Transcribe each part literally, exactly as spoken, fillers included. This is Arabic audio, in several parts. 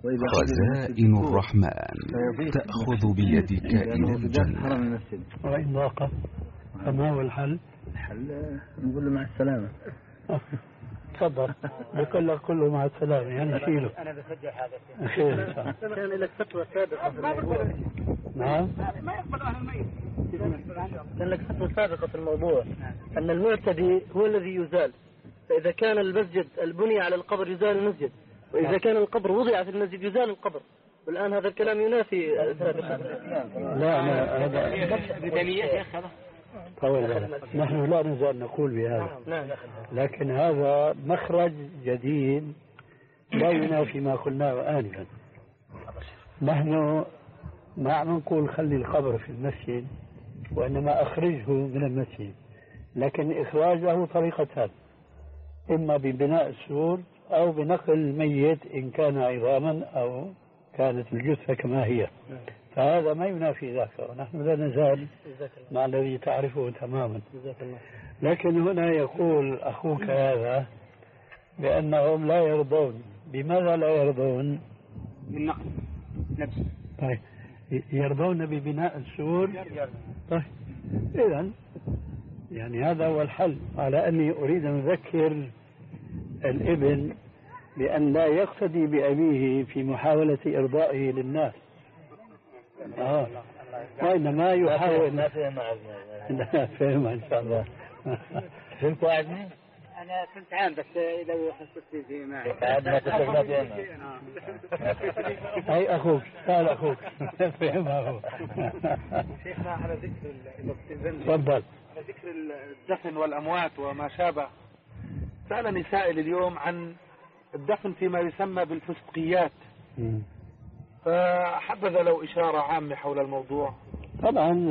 خزائن الرحمن تأخذ بيدك إلى الجنة. وإن ضاق فما هو الحل؟ الحل نقول له مع السلامة. تفضل. بقول لك كله مع السلامة يعني شيله. أنا بسجل هذا. خير. كان لك فتوى سابقة في الموضوع. نعم. ما يقبل أهل الميت. كان لك فتوى سابقة في الموضوع أن المعتدي هو الذي يزال. فإذا كان المسجد البني على القبر يزال المسجد، وإذا كان القبر وضع في المسجد يزال القبر. والآن هذا الكلام ينافي ثلاثة. لا لا هذا بدنية يا أخي. طول نحن لا نزال نقول بهذا، لكن هذا مخرج جديد لا ينافي ما قلناه آنفا. نحن ما عم نقول خلي القبر في المسجد، وإنما أخرجه من المسجد، لكن إخراجه طريقتان: إما ببناء السور أو بنقل الميت إن كان عظاما أو كانت الجثة كما هي. فهذا ما ينافي ذاك، ونحن لا نزال مع الذي تعرفه تماما. لكن هنا يقول أخوك هذا بأنهم لا يرضون. بماذا لا يرضون؟ من نقل نفسه. طيب يرضون ببناء السور. طيب إذن يعني هذا هو الحل. على أني أريد أن أذكر الابن بأن لا يقتدي بأبيه في محاولة إرضائه للناس، آه. وإنما يحاول. ما فهم لا فهم إن شاء الله. فهمت وعدني؟ أنا كنت عام بس إذا خصصتي في معي عادنا تسمع فينا. أي أخوك قال أخوك فهمها هو. شيخنا على ذكر تفضل. على ذكر الدفن والأموات وما شابه، سألني سائل اليوم عن الدفن فيما يسمى بالفسقيات، فحبذا لو إشارة عامة حول الموضوع. طبعا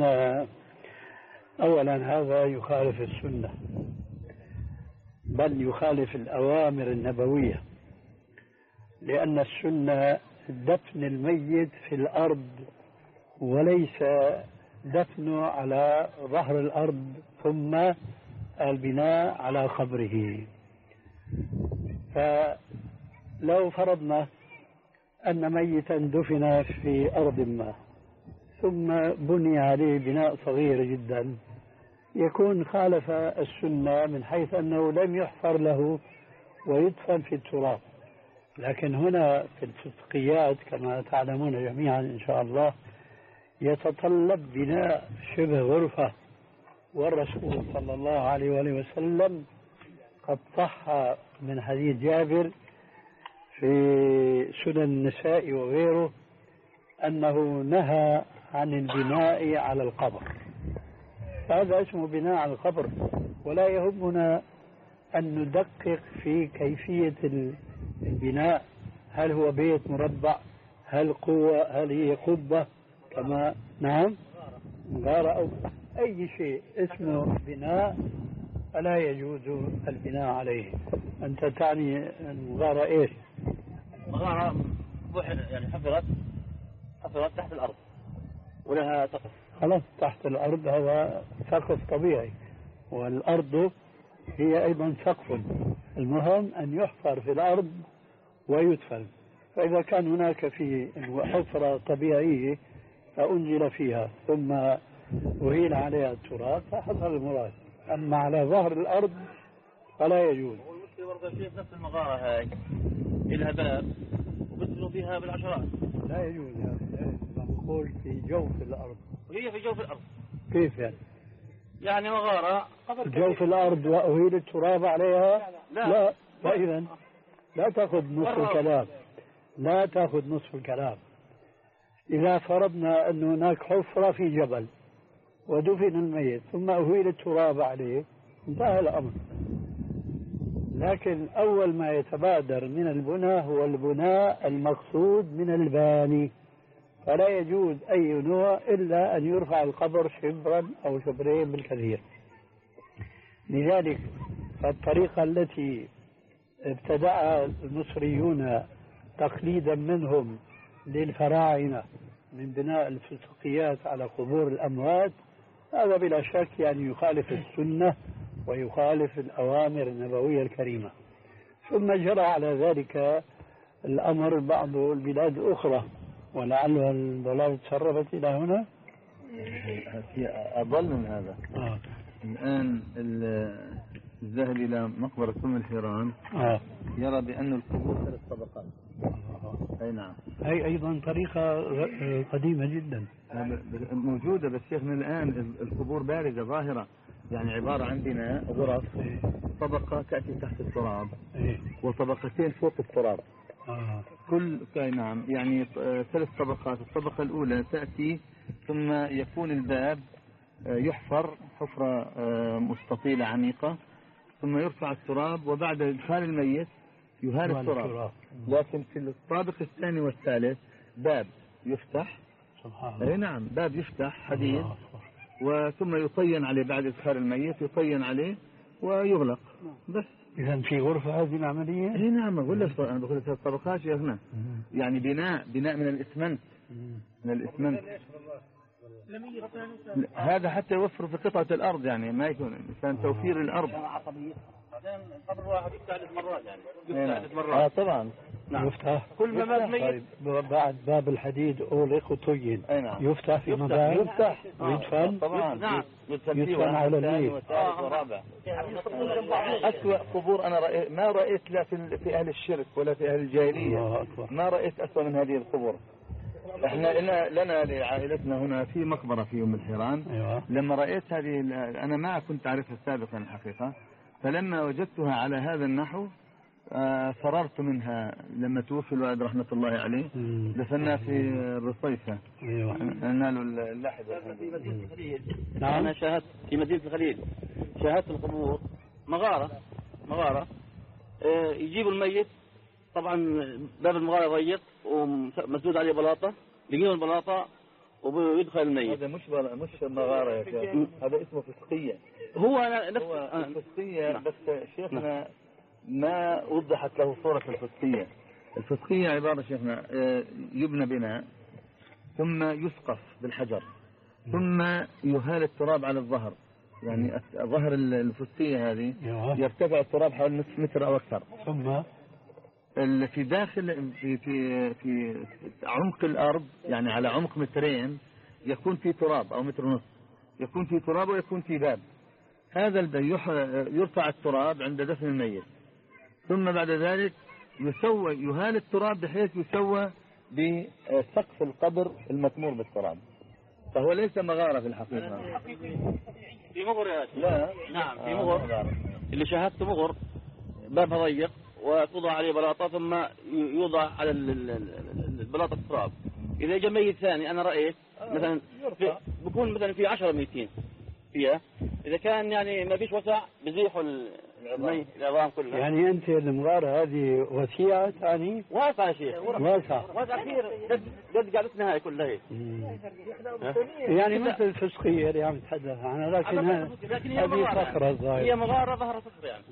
أولا هذا يخالف السنة، بل يخالف الأوامر النبوية، لأن السنة دفن الميت في الأرض وليس دفنه على ظهر الأرض ثم البناء على قبره. فلو فرضنا أن ميتا دفن في أرض ما ثم بني عليه بناء صغير جدا، يكون خالف السنة من حيث أنه لم يحفر له ويدفن في التراب. لكن هنا في الفسقيات كما تعلمون جميعا إن شاء الله يتطلب بناء شبه غرفة، والرسول صلى الله عليه وآله وسلم قد صح من حديث جابر في سنن النساء وغيره أنه نهى عن البناء على القبر. هذا اسمه بناء على القبر، ولا يهمنا أن ندقق في كيفية البناء، هل هو بيت مربع، هل قوة، هل هي قبة كما نعم غارة أو أي شيء اسمه بناء فلا يجوز البناء عليه. أنت تعني المغارة إيش؟ مغارة يعني حفرت حفرت تحت الأرض ولها سقف. خلاص تحت الأرض هذا سقف طبيعي، والأرض هي أيضا سقف. المهم أن يحفر في الأرض ويدفن. فإذا كان هناك في حفرة طبيعية فأنزل فيها ثم أهيل عليها التراب فحصل المراد. أما على ظهر الأرض فلا يجوز. والمشكلة برضه في نفس المغارة هاي لها باب وبدلوا فيها بالعشرات. لا يجوز يا أخي، نقول في جوف الأرض. وهي في جوف الأرض. كيف يعني؟ يعني مغارة جوف الأرض وأهيل التراب عليها؟ لا لا. فإذا لا تأخذ نصف الكلام، لا تأخذ نصف الكلام. إذا فرضنا أن هناك حفرة في جبل ودفن الميت ثم أهيل التراب عليه انتهى الأمر. لكن أول ما يتبادر من البناء هو البناء المقصود من الباني، فلا يجوز أي نوع إلا أن يرفع القبر شبرا أو شبرين بالكثير. لذلك فالطريقة التي ابتدعها المصريون تقليدا منهم للفراعنة من بناء الفسقيات على قبور الأموات، هذا بلا شك يعني يخالف السنة ويخالف الأوامر النبوية الكريمة. ثم جرى على ذلك الأمر بعض البلاد الأخرى، ولعل البلاغ تسربت إلى هنا. في أضل من هذا. آه. الآن الذاهب إلى مقبرة أم الحيران آه. يرى بأن القبور ثلاث طبقات. أي نعم. هي أيضا طريقة قديمة جدا موجودة، بس شيخنا الآن القبور بارزة ظاهرة، يعني عبارة عن بناء غرف، طبقة تأتي تحت التراب وطبقتين فوق التراب. آه. كل نعم، يعني ثلاث طبقات. الطبقة الأولى تأتي ثم يكون الباب يحفر حفرة مستطيلة عميقة، ثم يرفع التراب، وبعد إدخال الميت يهال التراب. لكن في الطابق الثاني والثالث باب يفتح. سبحان الله. نعم، باب يفتح حديد، وثم يطين عليه بعد إدخال الميت، يطين عليه ويغلق بس. إذا في غرفة هذه العملية؟ اي نعم، أقول لك أنا بقول لك الطبقات شيخنا، يعني بناء بناء من الإسمنت، من الإسمنت. هذا حتى يوفر في قطعة الأرض، يعني ما يكون كان توفير الأرض. قبر واحد يفتح مرات، يعني يفتح مرات. اه طبعا. نعم. يفتح كل ما مات ميت. طيب بعد باب الحديد أغلق وطين. نعم. يفتح في مباب يفتح ويدفن. طبعا. نعم. يدفن على الميت. والثالث والرابع. أسوأ قبور أنا رأيت، ما رأيت لا في في أهل الشرك ولا في أهل الجاهلية، ما رأيت أسوأ من هذه القبور. احنا لنا لنا لعائلتنا هنا في مقبرة في أم الحيران. أيوة. لما رأيت هذه أنا ما كنت أعرفها سابقا الحقيقة، فلما وجدتها على هذا النحو آه فررت منها. لما توفي الوالد رحمة الله عليه دفناه في الرصيفة. أيوة. نالوا اللحظة. نعم. أنا شاهدت في مدينة الخليل، شاهدت القبور مغارة مغارة آه يجيبوا الميت، طبعا باب المغارة ضيق ومسدود عليه بلاطة، يجيبوا البلاطة ويدخل الميت. هذا مش بلا مش مغارة يا شيخ، هذا اسمه فسقية. هو أنا نفس هو الفسقية. بس شيخنا ما وضحت له صورة الفسقية. الفسقية عبارة شيخنا يبنى بناء، ثم يسقف بالحجر، ثم يهال التراب على الظهر، يعني ظهر الفسقية هذه يرتفع التراب حوالي نصف متر أو أكثر. ثم في داخل في في في عمق الأرض، يعني على عمق مترين يكون في تراب أو متر ونصف، يكون في تراب ويكون في باب. هذا الباب يرفع التراب عند دفن الميت، ثم بعد ذلك يسوى يهال التراب بحيث يسوى بسقف القبر المتمور بالتراب، فهو ليس مغارة في الحقيقة. في مغر يا أخي. لا نعم في مغر. اللي شاهدته مغر بابها ضيق وتوضع عليه بلاطة، ثم يوضع على البلاطة التراب. إذا جاء ميت ثاني أنا رأيت مثلا بيكون مثلا في عشرة ميتين فيها، إذا كان يعني ما فيش وسع بزيحوا الميت العظام كلها. يعني أنت المغارة هذه وسيعة ثاني؟ واسعة يا شيخ، واسعة واسعة كثير، قد قعدتنا هاي كلها هيك. يعني مثل الفسقية اللي عم تتحدث عنها، لكن هذه صخرة ظاهرة. هي مغارة ظهر صخرة يعني.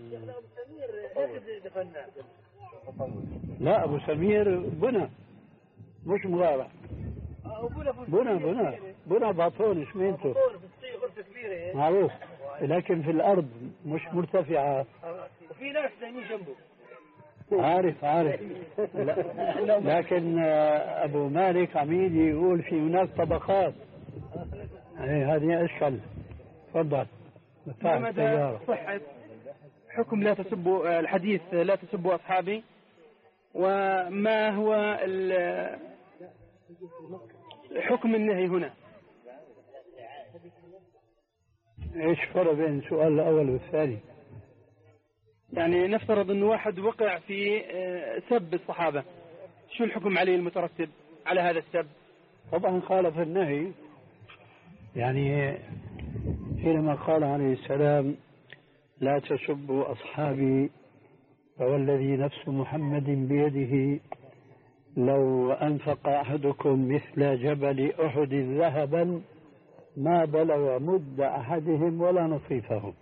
لا أبو سمير بنى مش مغارة. بنى بنى بنى باطون شمينته معروف، لكن في الأرض مش مرتفعة. وفي ناس نايمين جنبه. عارف عارف. لكن أبو مالك عميد يقول في هناك طبقات. هذه أشكال. تفضل. مدى صحة حكم لا تسبوا الحديث لا تسبوا أصحابي، وما هو حكم النهي هنا؟ ايش فرق بين السؤال الأول والثاني؟ يعني نفترض أن واحد وقع في سب الصحابة، شو الحكم عليه المترتب على هذا السب؟ طبعا خالف النهي، يعني حينما قال عليه السلام لا تسبوا أصحابي فوالذي نفس محمد بيده لو أنفق أحدكم مثل جبل أحد ذهبا ما بلغ مد أحدهم ولا نصيفهم.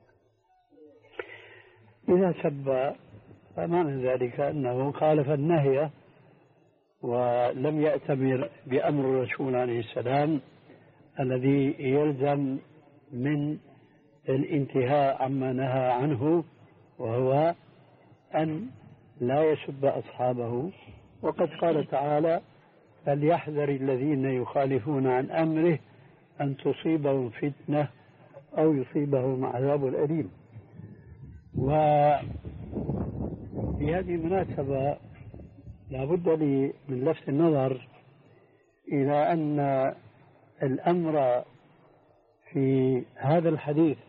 إذا سب فمعنى ذلك أنه خالف النهي ولم يأتمر بأمر الرسول عليه السلام الذي يلزم من الانتهاء عما نهى عنه، وهو أن لا يسب أصحابه. وقد قال تعالى: فليحذر الذين يخالفون عن أمره أن تصيبهم فتنة أو يصيبهم عذاب أليم. وفي هذه المناسبة لا بد لي من لفت النظر إلى أن الأمر في هذا الحديث،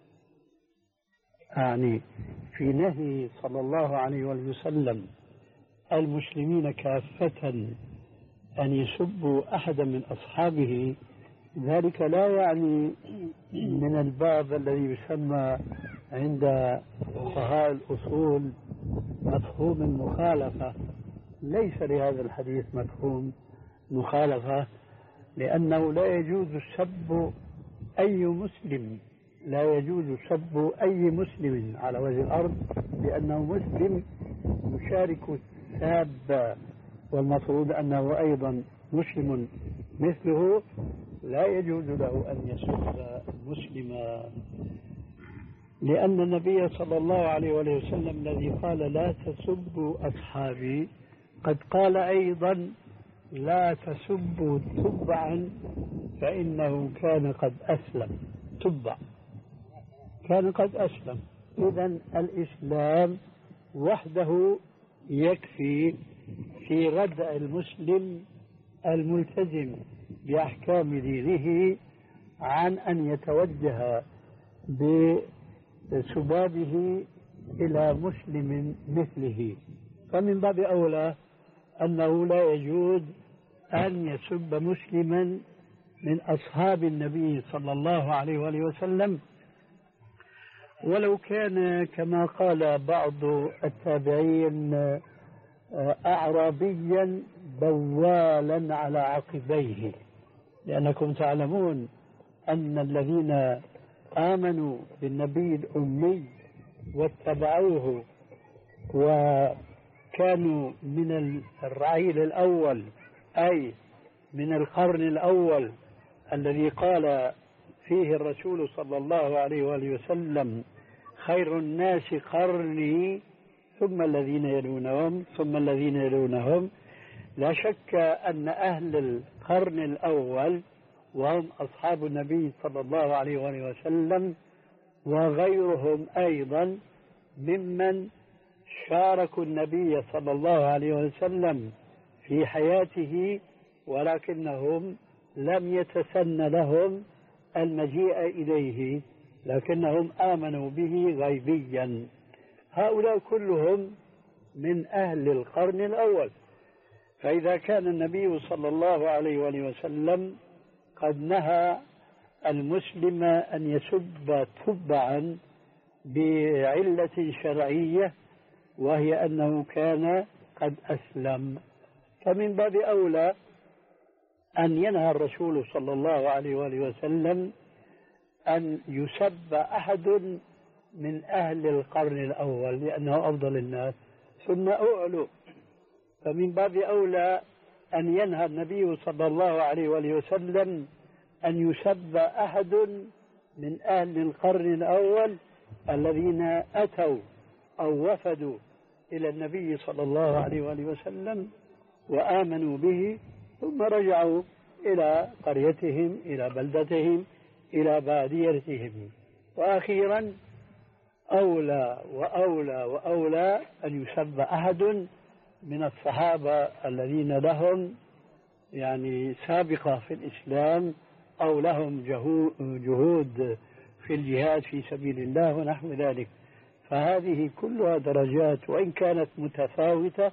يعني في نهي صلى الله عليه وسلم المسلمين كافة أن يسبوا أحدا من أصحابه، ذلك لا يعني من الباب الذي يسمى عند فقهاء الأصول مفهوم المخالفة. ليس لهذا الحديث مفهوم مخالفة، لأنه لا يجوز سب أي مسلم، لا يجوز سب أي مسلم على وجه الأرض، لأنه مسلم يشارك الساب، والمفروض أنه أيضا مسلم مثله، لا يجوز له أن يسب مسلما، لأن النبي صلى الله عليه وسلم الذي قال لا تسبوا أصحابي قد قال أيضا لا تسبوا تبعا فإنه كان قد أسلم. تبع كان قد أسلم. إذن الإسلام وحده يكفي في ردع المسلم الملتزم بأحكام دينه عن أن يتوجه بسبابه إلى مسلم مثله. فمن باب أولى أنه لا يجوز أن يسب مسلما من أصحاب النبي صلى الله عليه وآله وسلم، ولو كان كما قال بعض التابعين أعرابيا بوالا على عقبيه، لأنكم تعلمون أن الذين آمنوا بالنبي الأمي واتبعوه وكانوا من الرعيل الأول، أي من القرن الأول الذي قال فيه الرسول صلى الله عليه وآله وسلم خير الناس قرني ثم الذين يلونهم ثم الذين يلونهم، لا شك أن أهل القرن الأول وهم أصحاب النبي صلى الله عليه وآله وسلم وغيرهم أيضا ممن شاركوا النبي صلى الله عليه وسلم في حياته، ولكنهم لم يتسن لهم المجيء إليه، لكنهم آمنوا به غيبيا. هؤلاء كلهم من أهل القرن الأول. فإذا كان النبي صلى الله عليه وآله وسلم قد نهى المسلم أن يسب تبعا بعلة شرعية وهي أنه كان قد أسلم، فمن باب أولى أن ينهى الرسول صلى الله عليه وآله وسلم أن يسب أحد من أهل القرن الأول لأنه أفضل الناس ثم أعلو. فمن باب أولى أن ينهى النبي صلى الله عليه وآله وسلم أن يسب أحد من أهل القرن الأول الذين أتوا أو وفدوا إلى النبي صلى الله عليه وآله وسلم وآمنوا به ثم رجعوا إلى قريتهم إلى بلدتهم إلى باديتهم. وأخيرا أولى وأولى وأولى أن يسب أحد من الصحابة الذين لهم يعني سابقة في الإسلام أو لهم جهود في الجهاد في سبيل الله ونحو ذلك. فهذه كلها درجات وإن كانت متفاوتة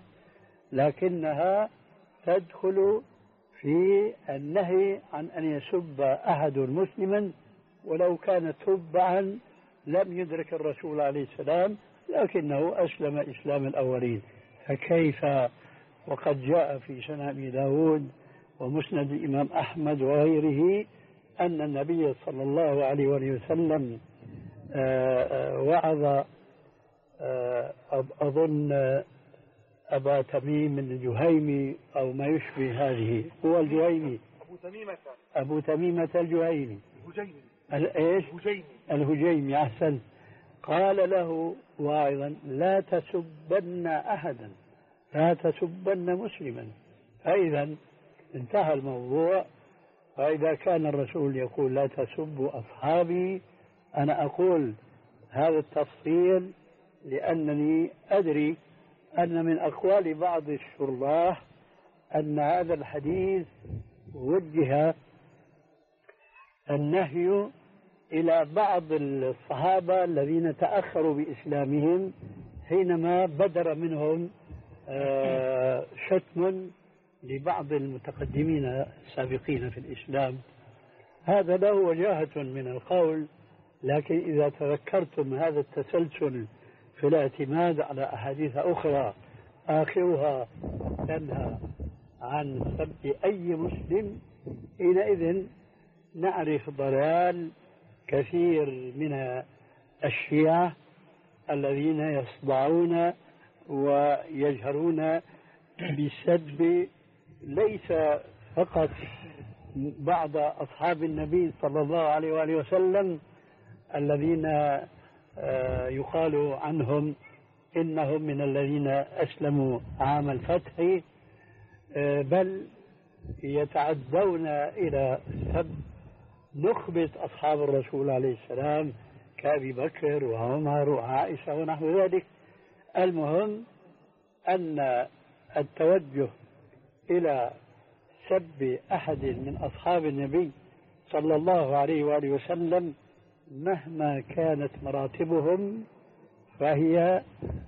لكنها تدخل في النهي عن أن يسب أحد مسلما ولو كان تبعا لم يدرك الرسول عليه السلام لكنه أسلم إسلام الأولين. فكيف وقد جاء في سنن أبي داود ومسند الإمام أحمد وغيره أن النبي صلى الله عليه وسلم وعظ أظن أبا تميم الجهيمي أو ما يشبه هذه، هو الجهيمي أبو تميمة أبو تميمة الجهيمي الهجيمي إيش؟ الهجيمي الهجيمي أحسن. قال له واعظا لا تسبن أحدا، لا تسبن مسلما. فإذا انتهى الموضوع. فإذا كان الرسول يقول لا تسبوا أصحابي، أنا أقول هذا التفصيل لأنني أدري أن من أقوال بعض الشراح أن هذا الحديث وجه النهي إلى بعض الصحابة الذين تأخروا بإسلامهم حينما بدر منهم شتم لبعض المتقدمين السابقين في الإسلام. هذا له وجاهة من القول، لكن إذا تذكرتم هذا التسلسل في الاعتماد على أحاديث أخرى آخرها تنهى عن سب أي مسلم، حينئذ نعرف ضلال كثير من الشيعة الذين يصدعون ويجهرون بالسب ليس فقط بعض أصحاب النبي صلى الله عليه وآله وسلم الذين يقال عنهم إنهم من الذين أسلموا عام الفتح، بل يتعدون إلى سب نخبة أصحاب الرسول عليه السلام كأبي بكر وعمر وعائشة ونحو ذلك. المهم أن التوجه إلى سب أحد من أصحاب النبي صلى الله عليه وآله وسلم مهما كانت مراتبهم فهي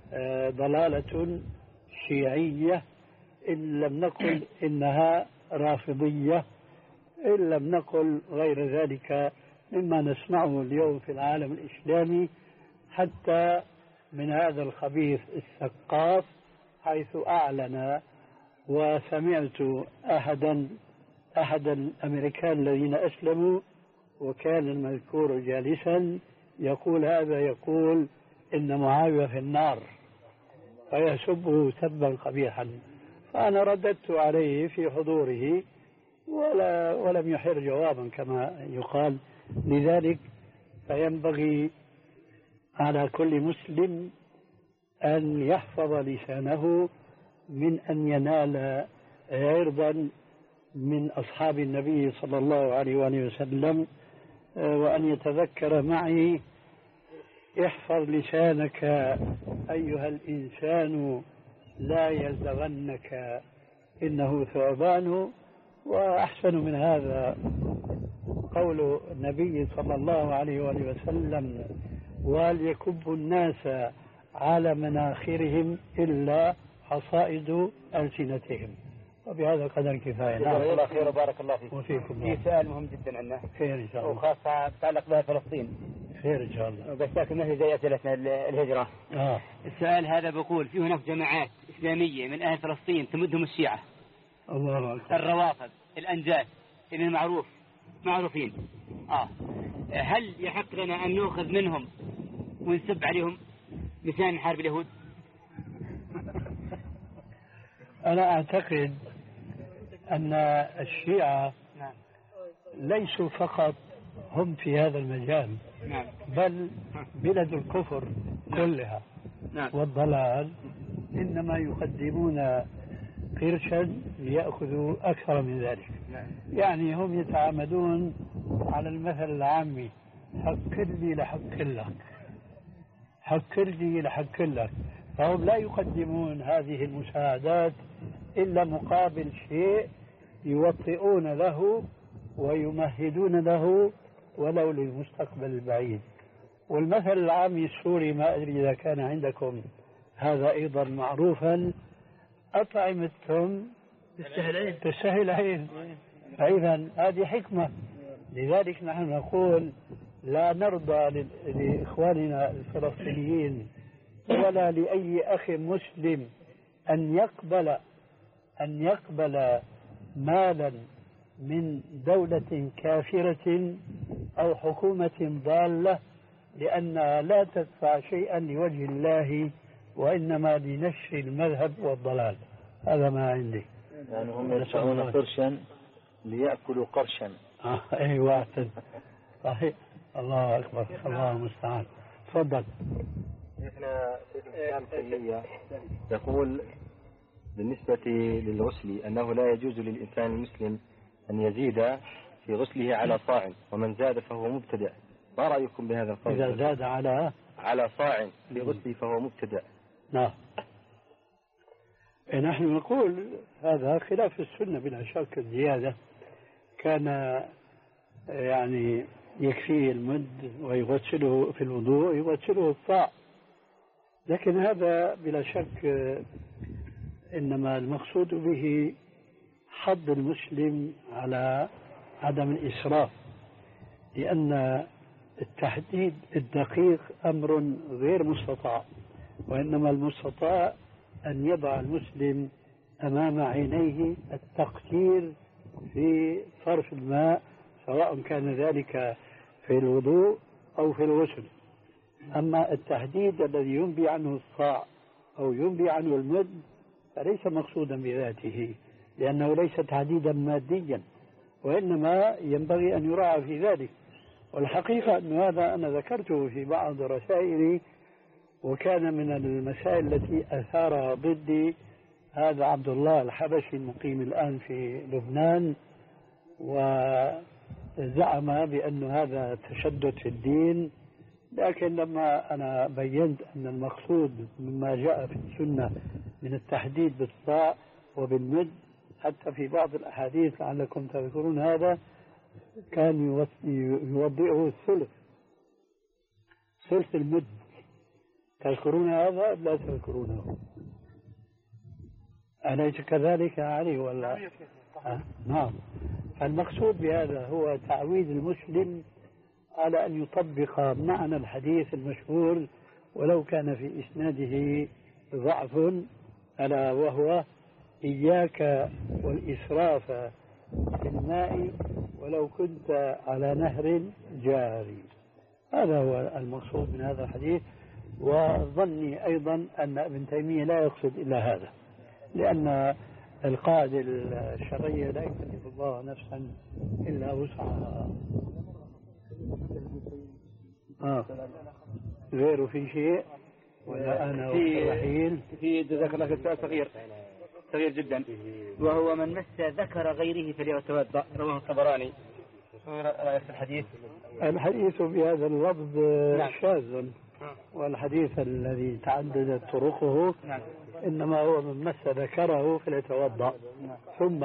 ضلالة شيعية، إن لم نقل إنها رافضية، إن لم نقل غير ذلك مما نسمعه اليوم في العالم الإسلامي، حتى من هذا الخبيث الثقاف حيث أعلن. وسمعت أحدا أحد الأمريكان الذين أسلموا وكان المذكور جالسا يقول هذا يقول إن معاوية في النار، فيسبه سبا قبيحا. فأنا رددت عليه في حضوره ولا ولم يحر جوابا كما يقال. لذلك فينبغي على كل مسلم أن يحفظ لسانه من أن ينال عرضا من أصحاب النبي صلى الله عليه وآله وسلم، وأن يتذكر معي احفظ لسانك أيها الإنسان لا يلدغنك إنه ثعبان. وأحسن من هذا قول النبي صلى الله عليه وآله وسلم وليكب الناس على مناخرهم إلا حصائد ألسنتهم. وبهذا القدر كفاية. نعم. الله خير وبارك الله فيك. وفيكم. في سؤال مهم جدا عندنا. خير إن شاء الله. وخاصة يتعلق بها فلسطين. خير إن شاء الله. بس لكن ما هي زي أسئلتنا الهجرة. آه. السؤال هذا بقول في هناك جماعات إسلامية من أهل فلسطين تمدهم الشيعة. الله أكبر. الروافض، الأنجاز، اللي المعروف معروفين. آه. هل يحق لنا أن نأخذ منهم ونسب عليهم لسان نحارب اليهود؟ أنا أعتقد أن الشيعة ليسوا فقط هم في هذا المجال، بل بلد الكفر كلها والضلال إنما يقدمون قرشا ليأخذوا أكثر من ذلك. يعني هم يتعامدون على المثل العامي حق لي لحق لك، حق لي لحق لك. فهم لا يقدمون هذه المساعدات إلا مقابل شيء يوطئون له ويمهدون له ولو للمستقبل البعيد. والمثل العامي السوري ما أدري إذا كان عندكم هذا أيضا معروفا، أطعمتهم تستهل عين. فإذا هذه حكمة. لذلك نحن نقول لا نرضى لإخواننا الفلسطينيين ولا لأي أخ مسلم أن يقبل أن يقبل مالا من دولة كافرة أو حكومة ضالة، لأنها لا تدفع شيئا لوجه الله وإنما لنشر المذهب والضلال. هذا ما عندي. يعني هم يدفعون قرشا ليأكلوا قرشا. آه أيوة صحيح. الله أكبر. الله المستعان. تفضل. شيخنا شيخ الإسلام تيمية يقول بالنسبة للغسل أنه لا يجوز للإنسان المسلم أن يزيد في غسله على صاع، ومن زاد فهو مبتدع. ما رأيكم بهذا القول؟ إذا زاد على على صاع في غسله فهو مبتدع. نعم. نحن نقول هذا خلاف السنة بلا شك. الزيادة كان يعني يكفيه المد ويغسله في الوضوء يغسله الصاع، لكن هذا بلا شك إنما المقصود به حض المسلم على عدم الإسراف، لأن التحديد الدقيق أمر غير مستطاع، وإنما المستطاع أن يضع المسلم أمام عينيه التقدير في صرف الماء، سواء كان ذلك في الوضوء أو في الغسل. أما التحديد الذي ينبي عنه الصاع أو ينبي عنه المد فليس مقصودا بذاته، لأنه ليس تحديدا ماديا، وإنما ينبغي أن يراعى في ذلك. والحقيقة أن هذا أنا ذكرته في بعض رسائلي، وكان من المسائل التي أثارها ضدي هذا عبد الله الحبشي المقيم الآن في لبنان، وزعم بأن هذا تشدد في الدين. لكن لما أنا بينت أن المقصود مما جاء في السنة من التحديد بالصاع وبالمد، حتى في بعض الأحاديث لعلكم تذكرون هذا كان يوضعه الثلث ثلث المد. تذكرون هذا لا تذكرونه؟ أليس كذلك علي ولا؟ آه. نعم. فالمقصود بهذا هو تعويد المسلم على أن يطبق معنى الحديث المشهور ولو كان في إسناده ضعف، ألا وهو إياك والإسراف في الماء ولو كنت على نهر جاري. هذا هو المقصود من هذا الحديث. وظني أيضا أن ابن تيمية لا يقصد إلا هذا، لأن القاعدة الشرعية لا يكلف الله نفسا إلا وسعها. آه. غيره في شيء ولا أنا في في جزاك الله خير سؤال صغير صغير جدا، وهو من مس ذكر غيره فليتوضأ، رواه الطبراني. رأيك في الحديث؟ الحديث بهذا اللفظ شاذ، والحديث الذي تعددت طرقه إنما هو من مس ذكره فليتوضأ. ثم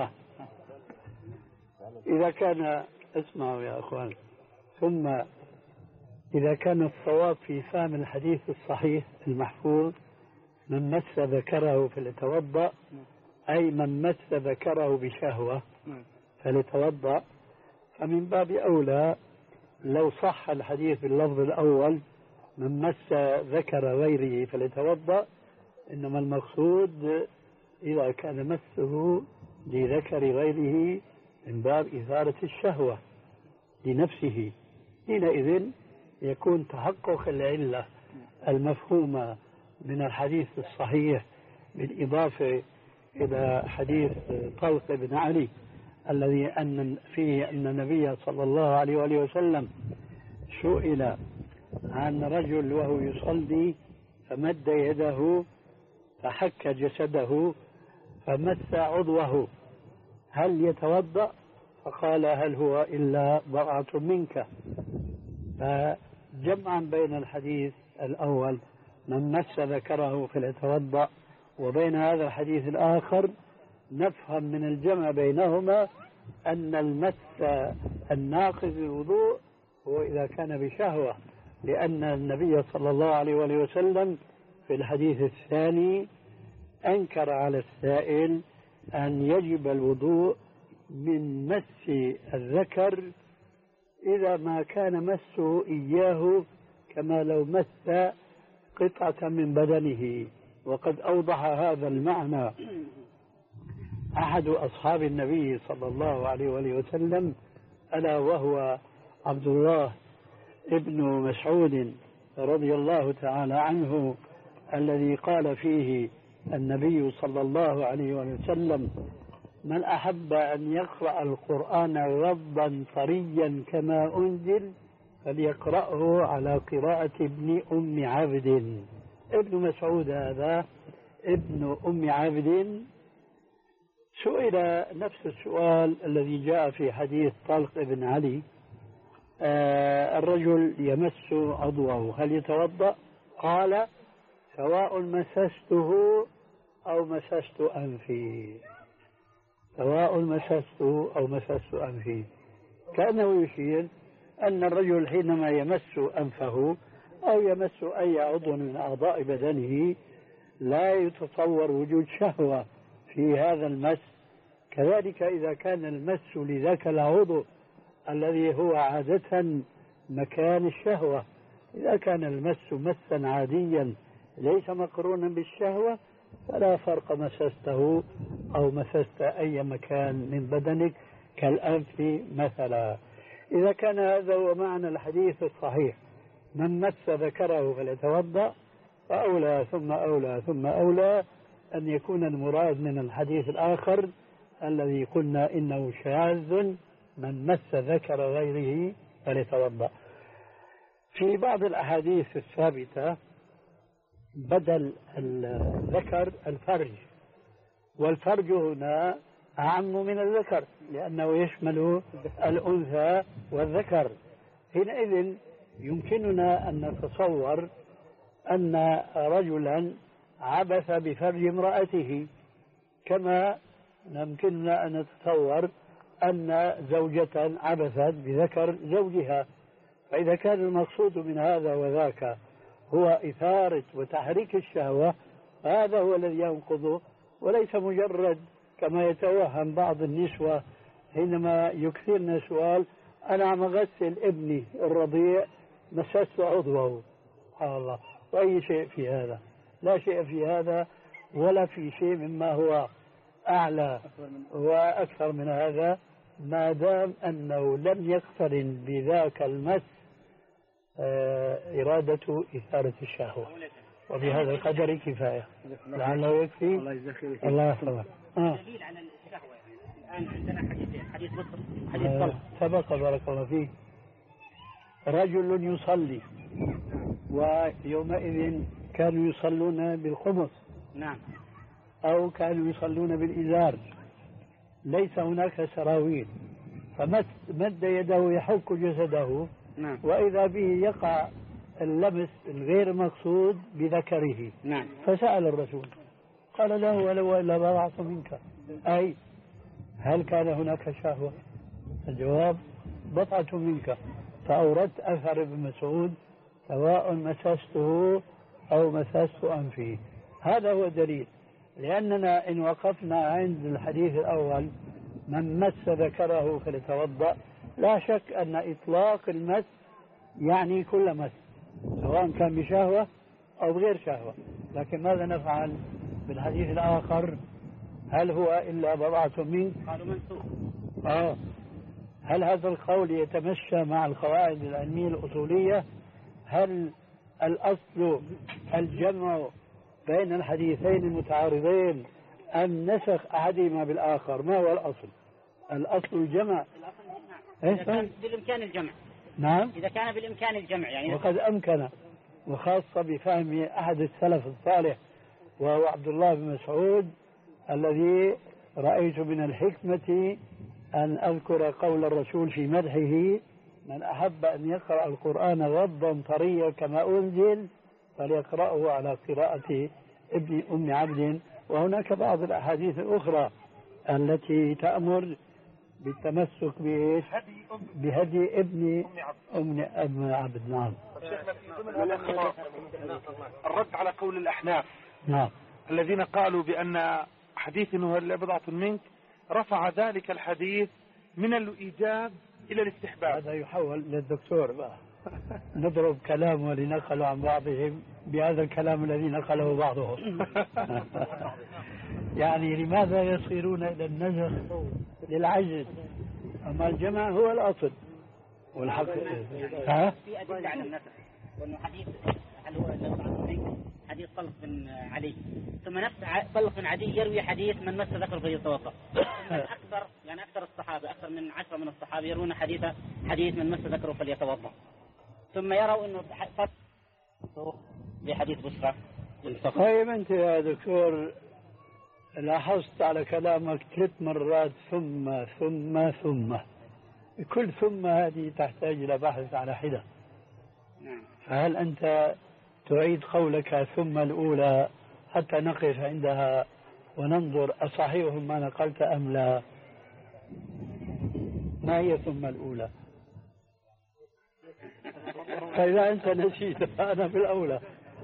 إذا كان، اسمعوا يا أخوان، ثم إذا كان الصواب في فهم الحديث الصحيح المحفوظ من مس ذكره فليتوضأ، أي من مس ذكره بشهوة فليتوضأ، فمن باب أولى لو صح الحديث باللفظ الأول من مس ذكر غيره فليتوضأ، إنما المقصود إذا كان مسه لذكر غيره من باب إثارة الشهوة لنفسه، حينئذ يكون تحقق العلة المفهومة من الحديث الصحيح، بالإضافة إلى حديث طلق بن علي الذي أن فيه أن النبي صلى الله عليه وآله وسلم سئل عن رجل وهو يصلي فمد يده فحك جسده فمس عضوه هل يتوضأ؟ فقال هل هو إلا بضعة منك. فجمعا بين الحديث الأول من مس ذكره فليتوضأ وبين هذا الحديث الآخر نفهم من الجمع بينهما أن المس الناقض الوضوء هو إذا كان بشهوة، لأن النبي صلى الله عليه وآله وسلم في الحديث الثاني أنكر على السائل أن يجب الوضوء من مس الذكر إذا ما كان مسه إياه كما لو مس قطعة من بدنه. وقد أوضح هذا المعنى أحد أصحاب النبي صلى الله عليه وآله وسلم، ألا وهو عبد الله ابن مسعود رضي الله تعالى عنه، الذي قال فيه النبي صلى الله عليه وآله وسلم من أحب أن يقرأ القرآن غضا طريا كما أنزل فليقرأه على قراءة ابن أم عبد. ابن مسعود هذا ابن أم عبد سئل نفس السؤال الذي جاء في حديث طلق بن علي: آه الرجل يمس عضوه هل يتوضأ؟ قال: سواء مسسته أو مسست أنفي، سواء مسسته أو مسست أنفي، كأنه يشير أن الرجل حينما يمس أنفه أو يمس أي عضو من أعضاء بدنه لا يتصور وجود شهوة في هذا المس. كذلك إذا كان المس لذاك العضو الذي هو عادة مكان الشهوة، إذا كان المس مسا عاديا ليس مقرونا بالشهوة فلا فرق مسسته أو مسست أي مكان من بدنك كالأنف مثلا. إذا كان هذا هو معنى الحديث الصحيح: من مس ذكره فليتوضأ، فأولى ثم أولى ثم أولى أن يكون المراد من الحديث الآخر الذي قلنا إنه شاذ: من مس ذكر غيره فليتوضأ. في بعض الأحاديث الثابتة بدل الذكر الفرج، والفرج هنا أعم من الذكر لأنه يشمل الأنثى والذكر. حينئذ يمكننا أن نتصور أن رجلا عبث بفرج امرأته، كما يمكننا أن نتصور أن زوجة عبثت بذكر زوجها. فإذا كان المقصود من هذا وذاك هو إثارة وتحريك الشهوة، هذا هو الذي ينقضه، وليس مجرد كما يتوهم بعض النسوة حينما يكثرن سؤال: أنا عم أغسل ابني الرضيع مسست عضوه. سبحان الله، وأي شيء في هذا؟ لا شيء في هذا ولا في شيء مما هو أعلى وأكثر من هذا، ما دام أنه لم يقترن بذاك المس إرادة إثارة الشهوة. وبهذا القدر كفاية، لعله يكفي. الله يحفظك. دليل على الشهوة. الآن عندنا حديثين: حديث بصر، حديث طلق. سبق بارك الله فيك. رجل يصلي، ويومئذ كانوا يصلون بالخمس، نعم، أو كانوا يصلون بالإزار، ليس هناك سراويل، فمد يده يحك جسده، نعم، وإذا به يقع اللمس الغير مقصود بذكره، نعم، فسأل الرسول قال له: ولو إلا بضعت منك، أي هل كان هناك شهوة؟ الجواب: بضعة منك. فأوردت أثر ابن مسعود: سواء مسسته أو مسست أنفه. هذا هو الدليل، لأننا إن وقفنا عند الحديث الأول: من مس ذكره فليتوضأ، لا شك أن إطلاق المس يعني كل مس، سواء كان بشهوة أو بغير شهوة. لكن ماذا نفعل بالحديث الآخر؟ هل هو إلا بضعة منك؟ قالوا منسوخ. آه. هل هذا القول يتمشى مع القواعد العلمية الأصولية؟ هل الأصل الجمع بين الحديثين المتعارضين أم نسخ أحدهما بالآخر؟ ما هو الأصل؟ الأصل الجمع. إذا كان بالإمكان الجمع. نعم، إذا كان بالإمكان الجمع يعني. وقد أمكن، وخاصة بفهم أحد السلف الصالح وهو عبد الله بن مسعود، الذي رأيت من الحكمة أن أذكر قول الرسول في مدحه: من أحب أن يقرأ القرآن غضا طريا كما أنزل فليقرأه على قراءة ابن أم عبد. وهناك بعض الأحاديث الأخرى التي تأمر بالتمسك بإيش؟ بهدي ابن أم عبد. نعم. الرد على قول الأحناف، نعم، الذين قالوا بأن حديث هو بضعة منك رفع ذلك الحديث من الإيجاب إلى الاستحباب. هذا يحول للدكتور بقى. نضرب كلامه اللي نقلوا عن بعضهم بهذا الكلام الذي نقله بعضهم. يعني لماذا يصيرون إلى النزخ للعجز؟ أما الجمع هو الأصل والحق. ها؟ في أدلة على النسخ، وأنه حديث هل هو حديث طلق بن علي، ثم نفس طلق بن عدي يروي حديث من مس ذكر فليتوضأ. أكثر يعني أكثر الصحابة، أكثر من عشرة من الصحابة يرون حديث حديث من مس ذكره فليتوضأ. ثم يروا أنه بحديث بشرى. طيب أنت يا دكتور لاحظت على كلامك ثلاث مرات ثم ثم ثم، كل ثم هذه تحتاج إلى بحث على حدة. فهل أنت تعيد قولك ثم الأولى حتى نقف عندها وننظر أصحيح ما نقلت أم لا؟ ما هي ثم الأولى؟ فإذا أنت نسيت فأنا في الأولى.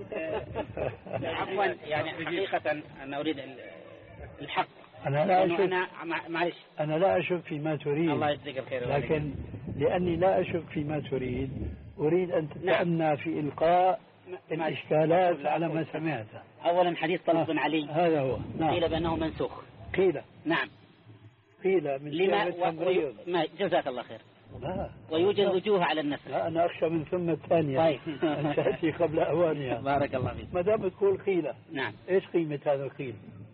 عفوا يعني حقيقة أنا أريد الحق. أنا لا أشك أنا معلش أنا لا أشك فيما تريد. الله يجزيك الخير. لكن لأني لا أشك فيما تريد أريد أن تتأنى في إلقاء الإشكالات على ما سمعته. أولا حديث طلق بن علي هذا هو. نعم. قيل بأنه منسوخ. قيل. نعم. قيل من لما و... ما جزاك الله خير. لا. ويوجد وجوه على النسخ. لا أنا أخشى من ثم الثانية. طيب. أن تأتي قبل أوانها. بارك الله فيك. ما دام تقول قيل. نعم. إيش قيمة هذا القيل؟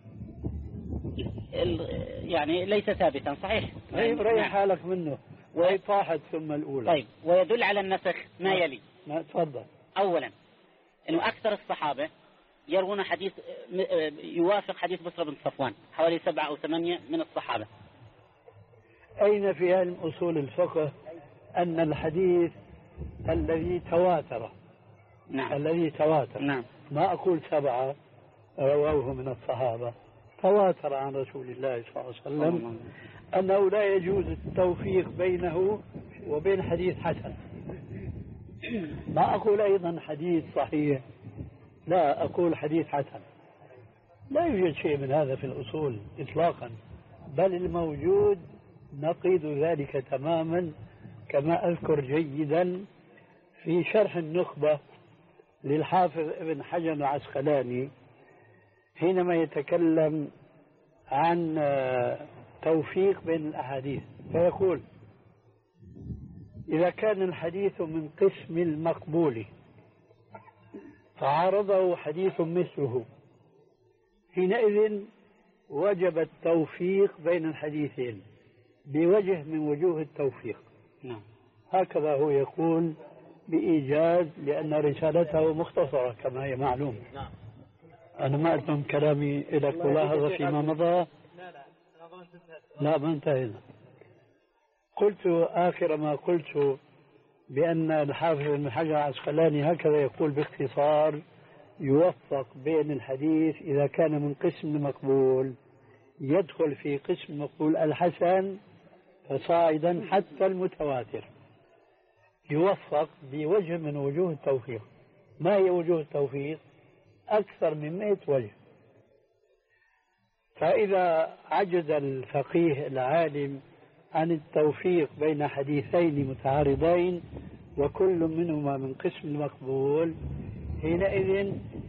ال... يعني ليس ثابتا صحيح. طيب ريح نعم. حالك منه. وهي طاحت ثم الأولى. طيب ويدل على النسخ ما يلي. ما تفضل. أولا إنه أكثر الصحابة يروون حديث يوافق حديث بصرة بن صفوان، حوالي سبعة أو ثمانية من الصحابة. أين في علم أصول الفقه أن الحديث الذي تواتر نعم. الذي تواتر نعم. ما أقول سبعة رواه من الصحابة، تواتر عن رسول الله صلى الله عليه وسلم أنه لا يجوز التوفيق بينه وبين حديث حسن. ما أقول أيضا حديث صحيح، لا أقول حديث حسن. لا يوجد شيء من هذا في الأصول إطلاقا، بل الموجود نقيض ذلك تماما، كما أذكر جيدا في شرح النخبة للحافظ ابن حجر العسقلاني حينما يتكلم عن توفيق بين الأحاديث، فيقول إذا كان الحديث من قسم المقبول فعارضه حديث مثله، حينئذ وجب التوفيق بين الحديثين بوجه من وجوه التوفيق. نعم. هكذا هو يقول بإيجاز، لأن رسالته مختصرة كما هي معلوم. نعم. أنا ما أتم كلامي إلى ملاحظة فيما مضى. لا لا لا ما انتهينا. قلت آخر ما قلت بأن الحافظ ابن حجر العسقلاني هكذا يقول باختصار: يوفق بين الحديث إذا كان من قسم مقبول يدخل في قسم مقبول الحسن فصاعدا حتى المتواتر، يوفق بوجه من وجوه التوفيق. ما هي وجوه التوفيق؟ أكثر من مئة وجه. فإذا عجز الفقيه العالم عن التوفيق بين حديثين متعارضين وكل منهما من قسم المقبول، حينئذ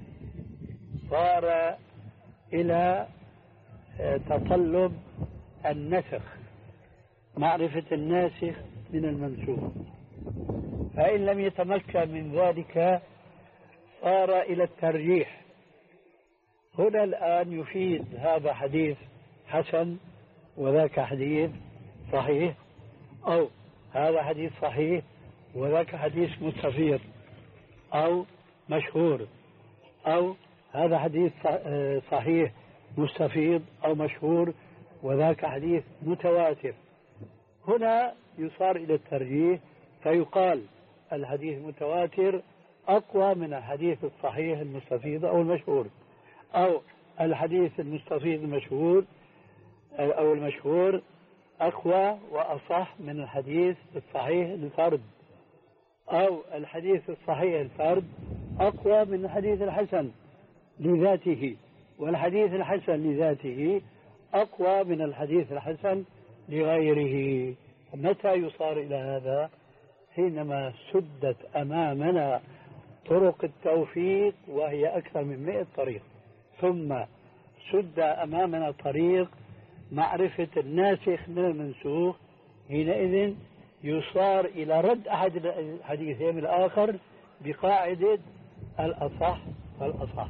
صار إلى تطلب النسخ، معرفة الناسخ من المنسوخ. فإن لم يتمكن من ذلك صار إلى الترجيح. هنا الآن يفيد هذا حديث حسن وذاك حديث صحيح، أو هذا حديث صحيح وذاك حديث مستفيض أو مشهور، أو هذا حديث صحيح مستفيض أو مشهور وذاك حديث متواتر. هنا يصار إلى الترجيح، فيقال الحديث المتواتر أقوى من الحديث الصحيح المستفيض أو المشهور، أو الحديث المستفيض المشهور أو المشهور أقوى وأصح من الحديث الصحيح الفرد، أو الحديث الصحيح الفرد أقوى من الحديث الحسن لذاته، والحديث الحسن لذاته أقوى من الحديث الحسن لغيره. متى يصار إلى هذا؟ حينما سدت أمامنا طرق التوفيق وهي أكثر من مئة طريق، ثم سد أمامنا طريق معرفة الناسخ من المنسوخ، حينئذ يصار إلى رد أحد الحديثين الآخر بقاعدة الأصح فالأصح.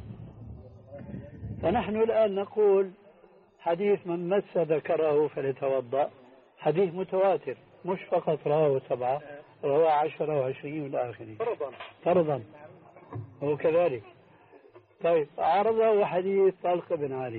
فنحن الآن نقول حديث من مس ذكره فليتوضأ حديث متواتر مش فقط رواه سبعة، رواه عشرة وعشرين والى اخره فرضا فرضا هو كذلك. طيب عارضه حديث طلق بن علي،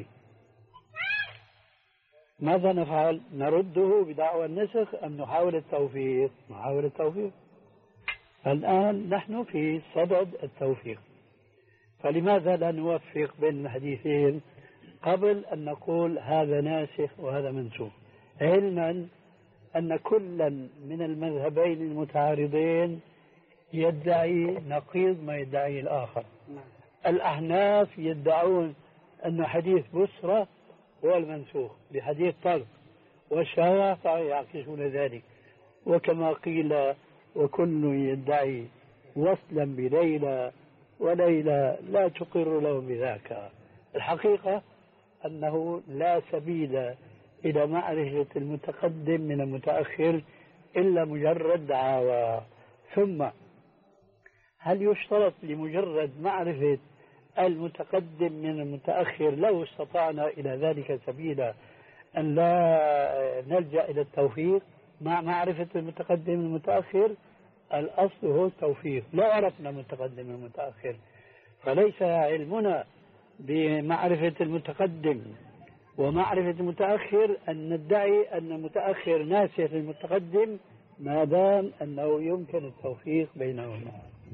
ماذا نفعل؟ نرده بدعوى النسخ أم نحاول التوفيق؟ نحاول التوفيق. الآن نحن في صدد التوفيق، فلماذا لا نوفق بين الحديثين قبل أن نقول هذا ناسخ وهذا منسوخ، علما أن كلا من المذهبين المتعارضين يدعي نقيض ما يدعيه الآخر. الأحناف يدعون أن حديث بسرة هو المنسوخ بحديث طلق، والشافعية يعكسون ذلك، وكما قيل وكل يدعي وصلا بليلى وليلى لا تقر له بذاك. الحقيقة أنه لا سبيل إلى معرفة المتقدم من المتأخر إلا مجرد دعاوى. ثم هل يشترط لمجرد معرفة المتقدم من المتأخر لو استطعنا إلى ذلك سبيلا أن لا نلجأ إلى التوفيق مع معرفة المتقدم من المتأخر؟ الأصل هو التوفيق. لو عرفنا المتقدم من المتأخر فليس علمنا بمعرفة المتقدم ومعرفة المتأخر أن ندعي أن المتأخر ناسخ للمتقدم ما دام أنه يمكن التوفيق بينهما.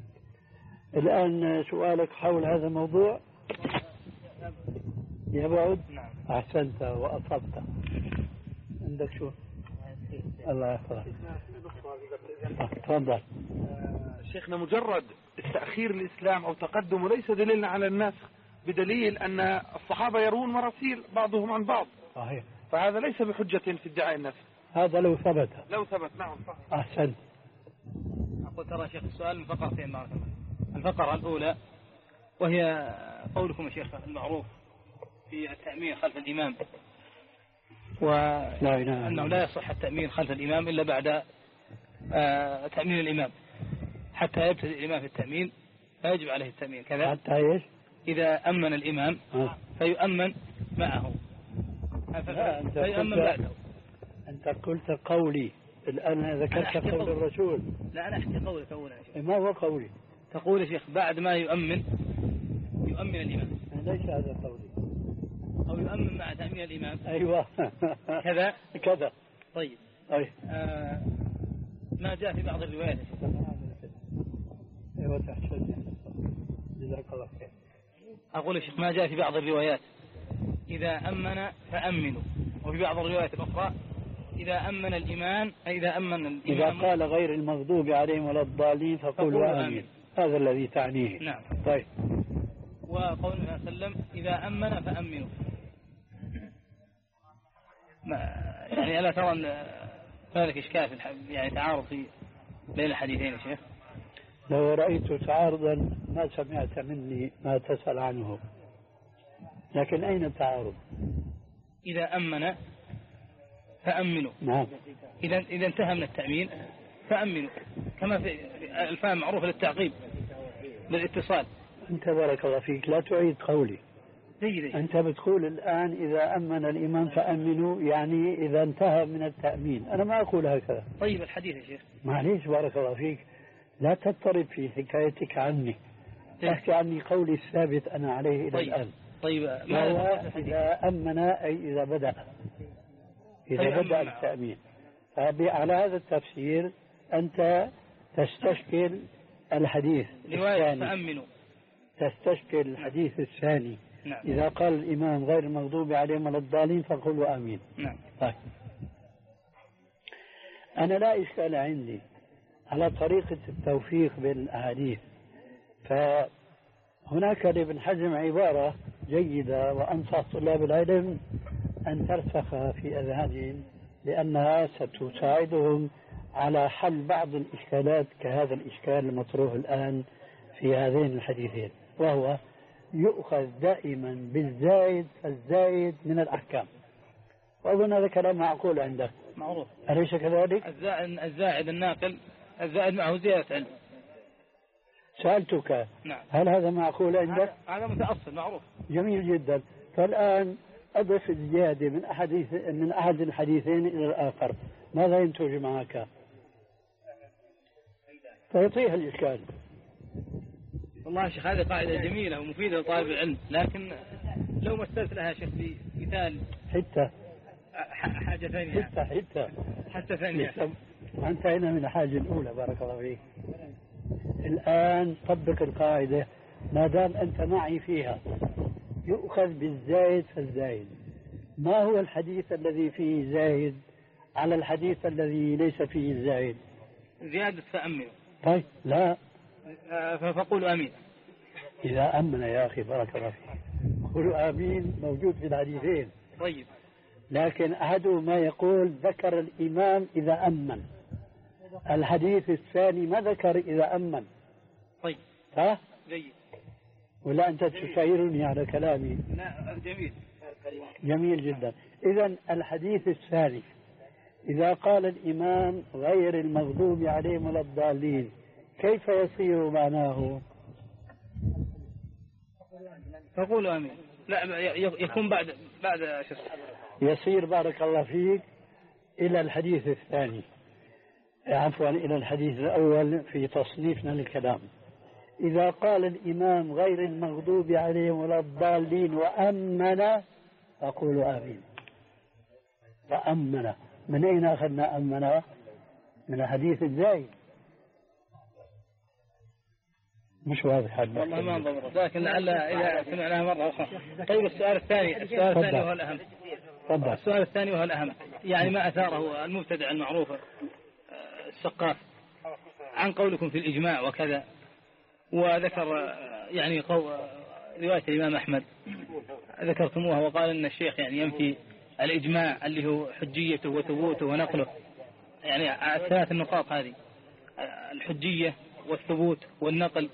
الآن سؤالك حول هذا الموضوع يبعد؟ نعم. أحسنت وأصبت. عندك شو؟ الله يحفظك. تفضل. شيخنا مجرد التأخير الإسلام أو تقدمه ليس دليلا على النسخ، بدليل أن الصحابة يروون مراسيل بعضهم عن بعض. صحيح. فهذا ليس بحجة في ادعاء النسخ. هذا لو ثبت. لو ثبت نعم صحيح. أحسنت. أقول ترى شيخ السؤال من فقرتين بارك الله. الفقرة الأولى وهي قولكم يا شيخ المعروف في التأمين خلف الإمام، وأنه لا يصح التأمين خلف الإمام إلا بعد آه تأمين الإمام، حتى يبتدئ الإمام في التأمين فيجب عليه التأمين كذا. حتى إيش؟ إذا أمن الإمام آه. فيؤمن معه فيؤمن بعده. أنت قلت قولي، الآن ذكرت قول الرسول. لا أنا أحكي قولك أولا يا شيخ. ما هو قولي؟ تقول يا شيخ بعد ما يؤمن يؤمن الإمام. ليس هذا قولي. أو يؤمن مع تأمين الإمام. أيوة. كذا كذا. طيب. أي. آه ما جاء في بعض الروايات. أيوة تحسن. جزاك الله خير. أقول يا شيخ ما جاء في بعض الروايات إذا أمن فأمنوا، وفي بعض الروايات الأخرى إذا أمن الإمام إذا أمن الإمام إذا قال غير المغضوب عليهم ولا الضالين فقولوا آمين. هذا الذي تعنيه. نعم. طيب. وقول النبي صلى الله عليه وسلم إذا أمن فأمنوا. ما يعني ألا ترى أن هناك إشكال في الح... يعني تعارض في بين الحديثين يا شيخ؟ لو رأيت تعارضا ما سمعت مني ما تسأل عنه، لكن أين التعارض؟ إذا أمن فأمنوا. نعم. إذا إذا انتهى من التأمين فأمنوا، كما في الفهم معروف للتعقيب بالاتصال. أنت بارك الله فيك لا تعيد قولي. جيد. أنت بتقول الآن إذا أمن الإمام فأمنوا، يعني إذا انتهى من التأمين. أنا ما أقول هكذا. طيب الحديث يا شيخ. معليش بارك الله فيك، لا تضطرب في حكايتك عني. تحكي عني قولي الثابت أنا عليه إلى طيب. الآن. طيب ما إذا أمن أي إذا بدأ إذا بدأ التأمين. على هذا التفسير أنت تستشكل الحديث الثاني. فأمنوا. تستشكل الحديث الثاني. نعم. إذا قال الإمام غير المغضوب عليهم ولا الضالين فقولوا آمين. نعم. طيب. أنا لا إشكال عندي على طريقة التوفيق بين الأحاديث، فهناك لابن حزم عبارة جيدة وأنصح طلاب العلم أن ترسخ في أذهانهم، لأنها ستساعدهم على حل بعض الإشكالات كهذا الإشكال المطروح الآن في هذين الحديثين، وهو يؤخذ دائما بالزائد فالزائد من الأحكام. وأظن هذا كلام معقول عندك. معروف. أليس كذلك؟ الزائد, الزائد الناقل الزائد معه زيادة علم. سألتك. نعم. هل هذا معقول عندك؟ هذا متأصل معروف. جميل جدا. فالآن أضف الزيادة من أحاديث من أحد الحديثين إلى الآخر، ماذا ينتج معك؟ فيطيح الإشكال. والله يا شيخ هذه قاعدة جميلة ومفيدة لطالب العلم، لكن لو مثلت لها شيخ بمثال حتى حاجة ثانية حتى حتى حتى ثانية انتهينا من الحاجة الأولى. بارك الله فيك. الآن طبق القاعدة، ما دام أنت معي فيها يؤخذ بالزايد فالزايد. ما هو الحديث الذي فيه زايد على الحديث الذي ليس فيه زايد؟ زيادة فأمن. طيب لا فقولوا آمين. إذا أمن يا أخي بارك الله فيك، قولوا آمين موجود في الحديثين. طيب لكن أحدهما يقول ذكر الإمام إذا أمن، الحديث الثاني ما ذكر إذا أمن. طيب ها؟ جيد. ولا أنت تشايرني على كلامي؟ لا جميل جميل جدا. إذن الحديث الثاني إذا قال الإمام غير المغضوب عليهم ولا الضالين كيف يصير معناه؟ فقولوا آمين. لا يكون بعد بعد يصير بارك الله فيك إلى الحديث الثاني، عفوا إلى الحديث الأول في تصنيفنا للكلام. إذا قال الإمام غير المغضوب عليهم ولا الضالين وأمن أقول آمين. فأمن من أين أخذنا أمن؟ من الحديث الزايد. مش واضح والله ما انظر، لكن لعل إذا سمعناها مرة أخرى. طيب السؤال الثاني السؤال الثاني وهو الأهم. فضل. السؤال الثاني وهو الأهم، يعني ما أثاره المبتدع المعروف السقاف عن قولكم في الإجماع وكذا، وذكر يعني قول رواية الإمام أحمد ذكرتموها وقال أن الشيخ يعني ينفي الإجماع اللي هو حجيته وثبوته ونقله، يعني الثلاث النقاط هذه الحجية والثبوت والنقل،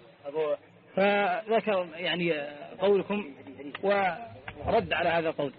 فذكر يعني قولكم ورد على هذا القول.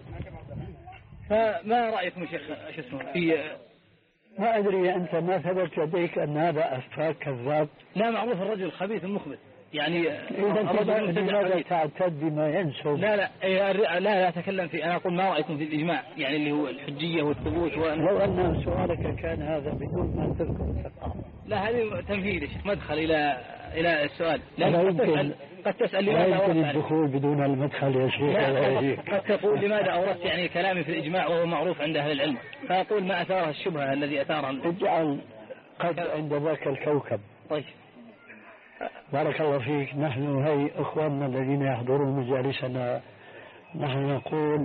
فما رأيكم شيخ شو اسمه في ما أدري أنت ما ثبت لديك أن هذا أفاك كذاب؟ لا معروف الرجل الخبيث المخبث يعني. إذا لماذا تعتد بما ينسب؟ لا لا لا لا أتكلم في، أنا أقول ما رأيكم في الإجماع يعني اللي هو الحجية والثبوت و... لو أن سؤالك كان هذا بدون ما تذكر الثقافة. لا هذه تمهيد مدخل إلى إلى السؤال. قد تسأل قد تسأل لماذا أوردت الدخول بدون المدخل يا شيخ؟ قد تقول لماذا أوردت يعني كلامي في الإجماع وهو معروف عند أهل العلم، فأقول ما أثارها الشبهة الذي أثارها. اجعل قد عند ذاك الكوكب. طيب بارك الله فيك. نحن هي إخواننا الذين يحضرون مجالسنا نحن نقول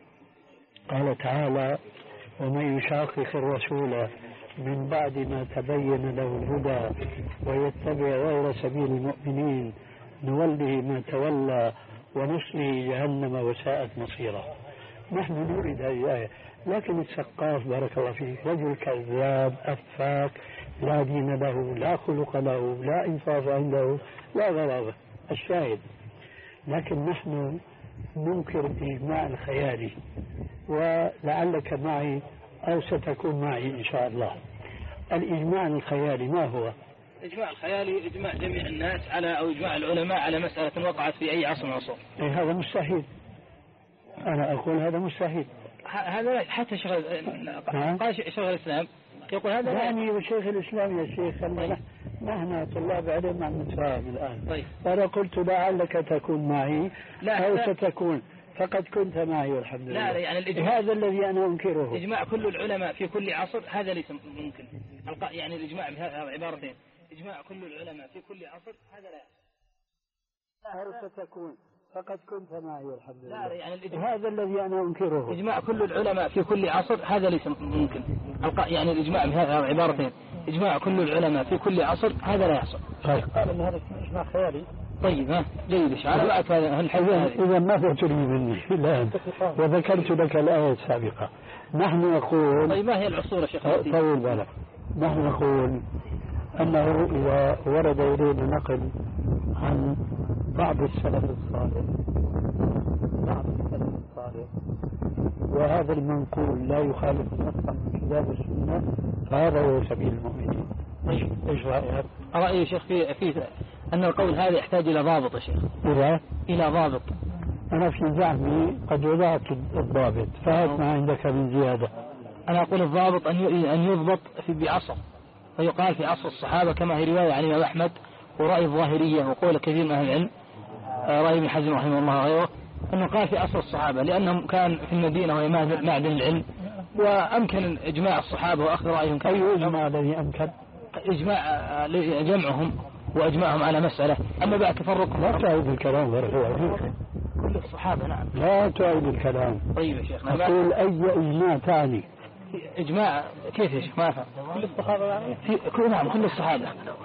قال تعالى ومن يشاقق الرسول من بعد ما تبين له الهدى ويتبع غير سبيل المؤمنين نوله ما تولى ونصله جهنم وساءت مصيرا. نحن نريد هذه الآية، لكن السقاف بارك الله فيك رجل كذاب أفاك لا دين له لا خلق له لا إنصاف عنده لا غرابة الشاهد. لكن نحن ننكر الإجماع الخيالي، ولعلك معي أو ستكون معي إن شاء الله. الإجماع الخيالي ما هو؟ الإجماع الخيالي إجماع جميع الناس على أو إجماع العلماء على مسألة وقعت في أي عصر من العصور. إيه هذا مستحيل. أنا أقول هذا مستحيل. هذا حتى شغل قال شيخ الإسلام يقول هذا يعني شيخ الإسلام يا شيخ نحن طلاب علم عم نتفاهم الآن. طيب. فأنا قلت لعلك تكون معي لا أو لا ستكون فقد كنت معي والحمد لله. لا يعني الإجماع هذا الذي أنا أنكره. إجماع كل العلماء في كل عصر هذا ليس ممكن. يعني الإجماع بهذا عبارتين، إجماع كل العلماء في كل عصر هذا لا أو ستكون فقد كنت معي والحمد لله. لا يعني الإجماع هذا الذي أنا أنكره. إجماع كل العلماء في كل عصر هذا ليس ممكن. يعني الإجماع بهذا عبارتين، إجماع كل العلماء في كل عصر هذا لا يحصل. طيب قال إن هذا إجماع خيالي. طيب ها جيد على رأيك هذا الحديث. إذا ما تريد مني الآن وذكرت لك الآية السابقة. نحن نقول طيب ما هي العصور يا شيخ؟ طول بالك. نحن نقول أنه إذا ورد إلينا نقل عن بعض السلف الصالح بعض السلف الصالح وهذا المنقول لا يخالف نصا من كتاب السنة فهذا هو سبيل المؤمنين. ايش رأيك؟ رأيي يا شيخ في في أن القول هذا يحتاج إلى ضابط يا شيخ. إلى إلى ضابط. أنا في زعمي قد وضعت الضابط، فهات ما عندك من زيادة. أنا أقول الضابط أن أن يضبط في بعصر، فيقال في عصر الصحابة كما هي رواية عن الإمام أحمد ورأي الظاهرية وقول كثير من أهل العلم، رأي ابن حزم رحمه الله وغيره، أنه قال في عصر الصحابة لأنهم كان في المدينة وهي معدن العلم، وأمكن إجماع الصحابة وأخذ رأيهم. أي إجماع الذي أمكن؟ إجماع جمعهم وأجمعهم على مسألة. أما بعد تفرقهم لا تعيد الكلام ورفوع كل الصحابة. نعم لا تعيد الكلام. طيب يا شيخ. أقول أي إجماع تعني؟ إجماع كيف يا شيخ؟ ما أفهم. كل الصحابة يعني؟ كل نعم كل الصحابة.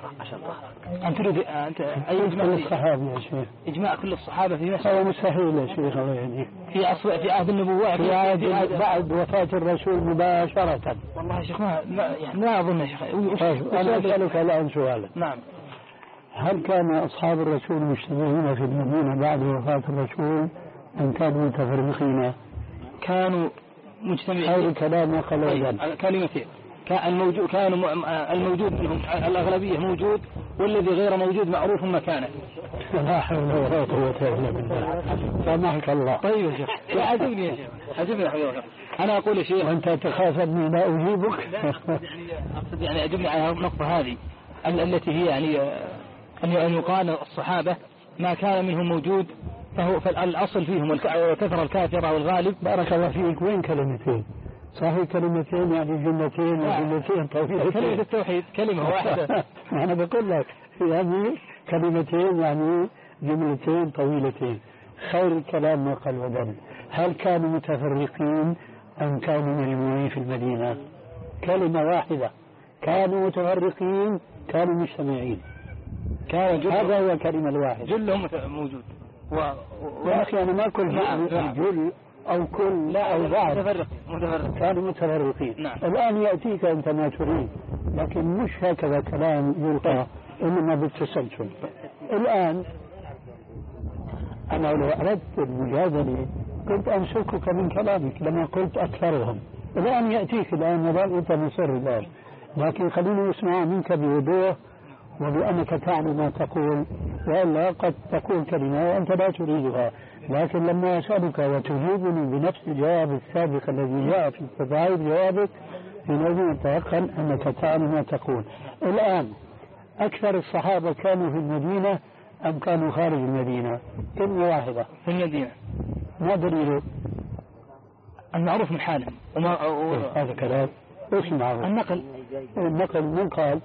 أنت تريد أنت أي إجماع؟ كل الصحابة يا شيخ. إجماع كل الصحابة في مسألة. هذا مستحيل يا شيخ يعني. في أصل في عهد النبوة. في عهد بعد وفاة الرسول مباشرة. والله يا شيخ ما يعني ما أظن يا شيخ. أنا أسألك الآن سؤالا. نعم. هل كان أصحاب الرسول مجتمعين في المدينة بعد وفاة الرسول أم كانوا متفرقين؟ كانوا مجتمعين. هذا الكلام قال طيب. كلمتين. كان الموجود كان الموجود منهم الأغلبية موجود، والذي غير موجود معروف مكانه. لا حول ولا قوة إلا بالله. سامحك الله. طيب يا شيخ. لا عجبني يا شيخ. عجبني حضرتك. أنا أقول يا شيخ. وأنت تخاف أني لا أجيبك. أقصد يعني عجبني على النقطة هذه التي هي يعني أن يقال الصحابة ما كان منهم موجود فهو فالأصل فيهم والكثرة الكافرة والغالب. بارك الله فيك. وين كلمتين؟ صحيح كلمتين يعني جملتين وجملتين طويلتين. كلمة التوحيد كلمة واحدة. أنا بقول لك يعني كلمتين يعني جملتين طويلتين. خير الكلام ما قل ودل. هل كانوا متفرقين أم كانوا مجموعين في المدينة؟ كلمة واحدة. كانوا متفرقين كانوا مجتمعين. كان هذا هو الكلمة الواحدة. جلهم موجود. و... و... يا أخي أنا ما كل جل أو كل لا أو بعض متفرق. متفرق. كانوا متفرقين. نعم. الآن يأتيك أنت ما تريد، لكن مش هكذا كلام يلقى إنما بالتسلسل. الآن أنا لو أردت المجادلة كنت أمسكك من كلامك لما قلت أكثرهم. الآن يأتيك الآن مبال أنت مصر الآن، لكن خليني أسمع منك بوضوح وبأنك تعني ما تقول، وإلا قد تقول كلمة وأنت لا تريدها. لكن لما أسألك وتجيبني بنفس الجواب السابق الذي جاء في تضعيف جوابك حينئذ أتيقن أنك تعني ما تقول. الآن أكثر الصحابة كانوا في المدينة أم كانوا خارج المدينة؟ كلمة واحدة. في المدينة. ما دليله؟ المعروف من حالهم. وما و... هذا كلام. إيش المعروف؟ النقل. النقل من قال؟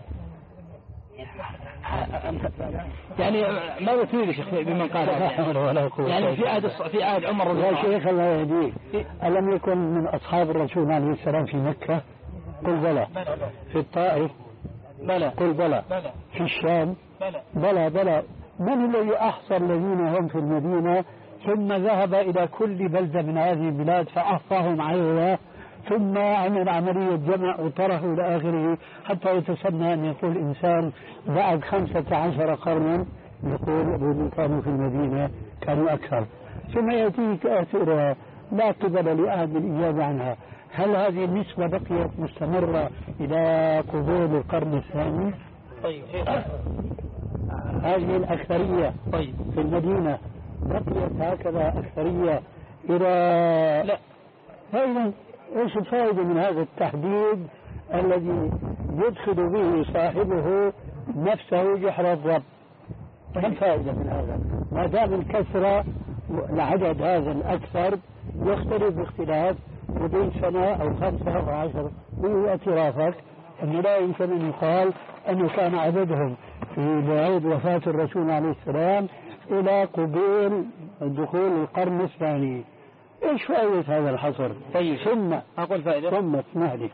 يعني ما تريد يا شيخ بمن قال يعني في عهد في عهد عمر رضي الله عنه. يا شيخ الله يهديك، ألم يكن من أصحاب الرسول عليه السلام في مكة؟ قل بلى. في الطائف؟ بلى. قل بلى. في الشام؟ بلى بلى. من الذي أحصى الذين هم في المدينة ثم ذهب إلى كل بلدة من هذه البلاد فأحصاهم عليها ثم عمل عملية جمع وطرحوا إلى آخره حتى يتسنى أن يقول إنسان بعد خمسة عشر قرنا يقول الذين كانوا في المدينة كانوا أكثر. ثم يأتيك أسئلة لا قبل لأحد الإجابة عنها. هل هذه النسبة بقيت مستمرة إلى قبول القرن الثاني؟ طيب. هذه الأكثرية طيب. في المدينة بقيت هكذا أكثرية إلى لا. فإذا ايش الفائدة من هذا التحديد الذي يدخل به صاحبه نفسه جحر الضب؟ ما الفائدة من هذا؟ ما دام الكثرة العدد هذا الأكثر يختلف باختلاف وبين سنة أو خمسة أو عشر، واعترافك أنه لا يمكن أن يقال أنه كان عددهم في بعيد وفاة الرسول عليه السلام إلى قبول دخول القرن الثاني. ايش فائدة هذا الحصر؟ طيب. ثم اقول فائدة. ثم اسمح لي،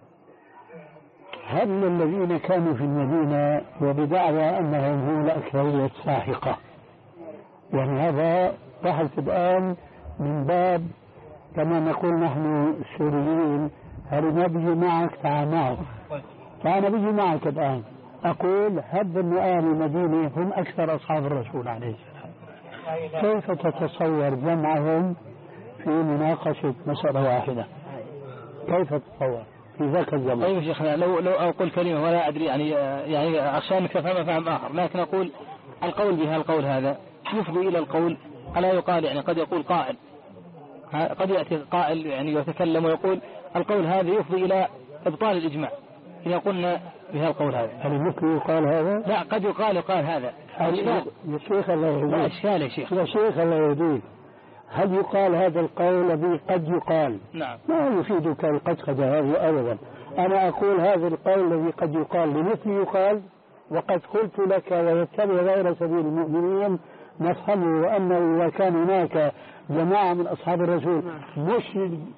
هل الذين كانوا في المدينة وبدعوى انهم هم الاكثرية الساحقة، يعني هذا بحث الان من باب كما نقول نحن السوريين هل نبي معك تعال معك، فانا بيجي معك الان اقول هب ان اهل المدينة هم اكثر اصحاب الرسول عليه السلام، كيف تتصور جمعهم في مناقشة مسألة واحدة؟ كيف تتصور في ذاك الزمن؟ طيب يا شيخنا لو لو أقول كلمة ولا أدري يعني يعني عشان تفهم فهم آخر، لكن أقول القول بها القول هذا يفضي إلى القول ألا يقال يعني قد يقول قائل، قد يأتي قائل يعني يتكلم ويقول القول هذا يفضي إلى إبطال الإجماع إذا قلنا بهذا القول هذا. هل ممكن يقال هذا؟ لا، قد يقال يقال هذا. يا شيخ الله يهديك. لا إشكال يا شيخ. يا شيخ الله يهديك، هل يقال هذا القول الذي قد يقال؟ نعم. ما يفيدك القدقدة هذه أبدا. أنا أقول هذا القول الذي قد يقال لمثل يقال، وقد قلت لك ويتبع غير سبيل المؤمنين نفهمه، وأنه إذا كان هناك جماعة من أصحاب الرسول مش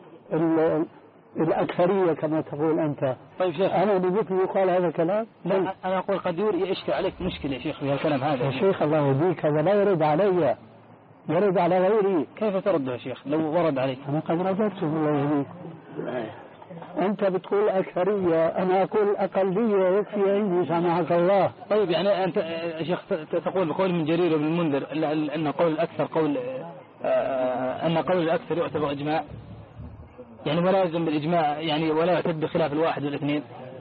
الأكثرية كما تقول أنت. طيب شيخ، أنا بمثل يقال هذا الكلام؟ لا، أنا أقول قد يشكل عليك مشكلة يا شيخ في الكلام هذا. يا شيخ الله يهديك، هذا لا يرد علي، يرد على غيري. كيف ترد يا شيخ لو ورد عليك؟ أنا قد رددته الله يهديك. أنت بتقول أكثرية، أنا أقول أقلية، يكفي عندي سامحك الله. طيب يعني أنت يا شيخ تقول بقول من جرير وابن المنذر أن قول الأكثر قول أن قول الأكثر يعتبر إجماع، يعني ولا يلزم بالإجماع يعني ولا يعتد بخلاف الواحد والاثنين.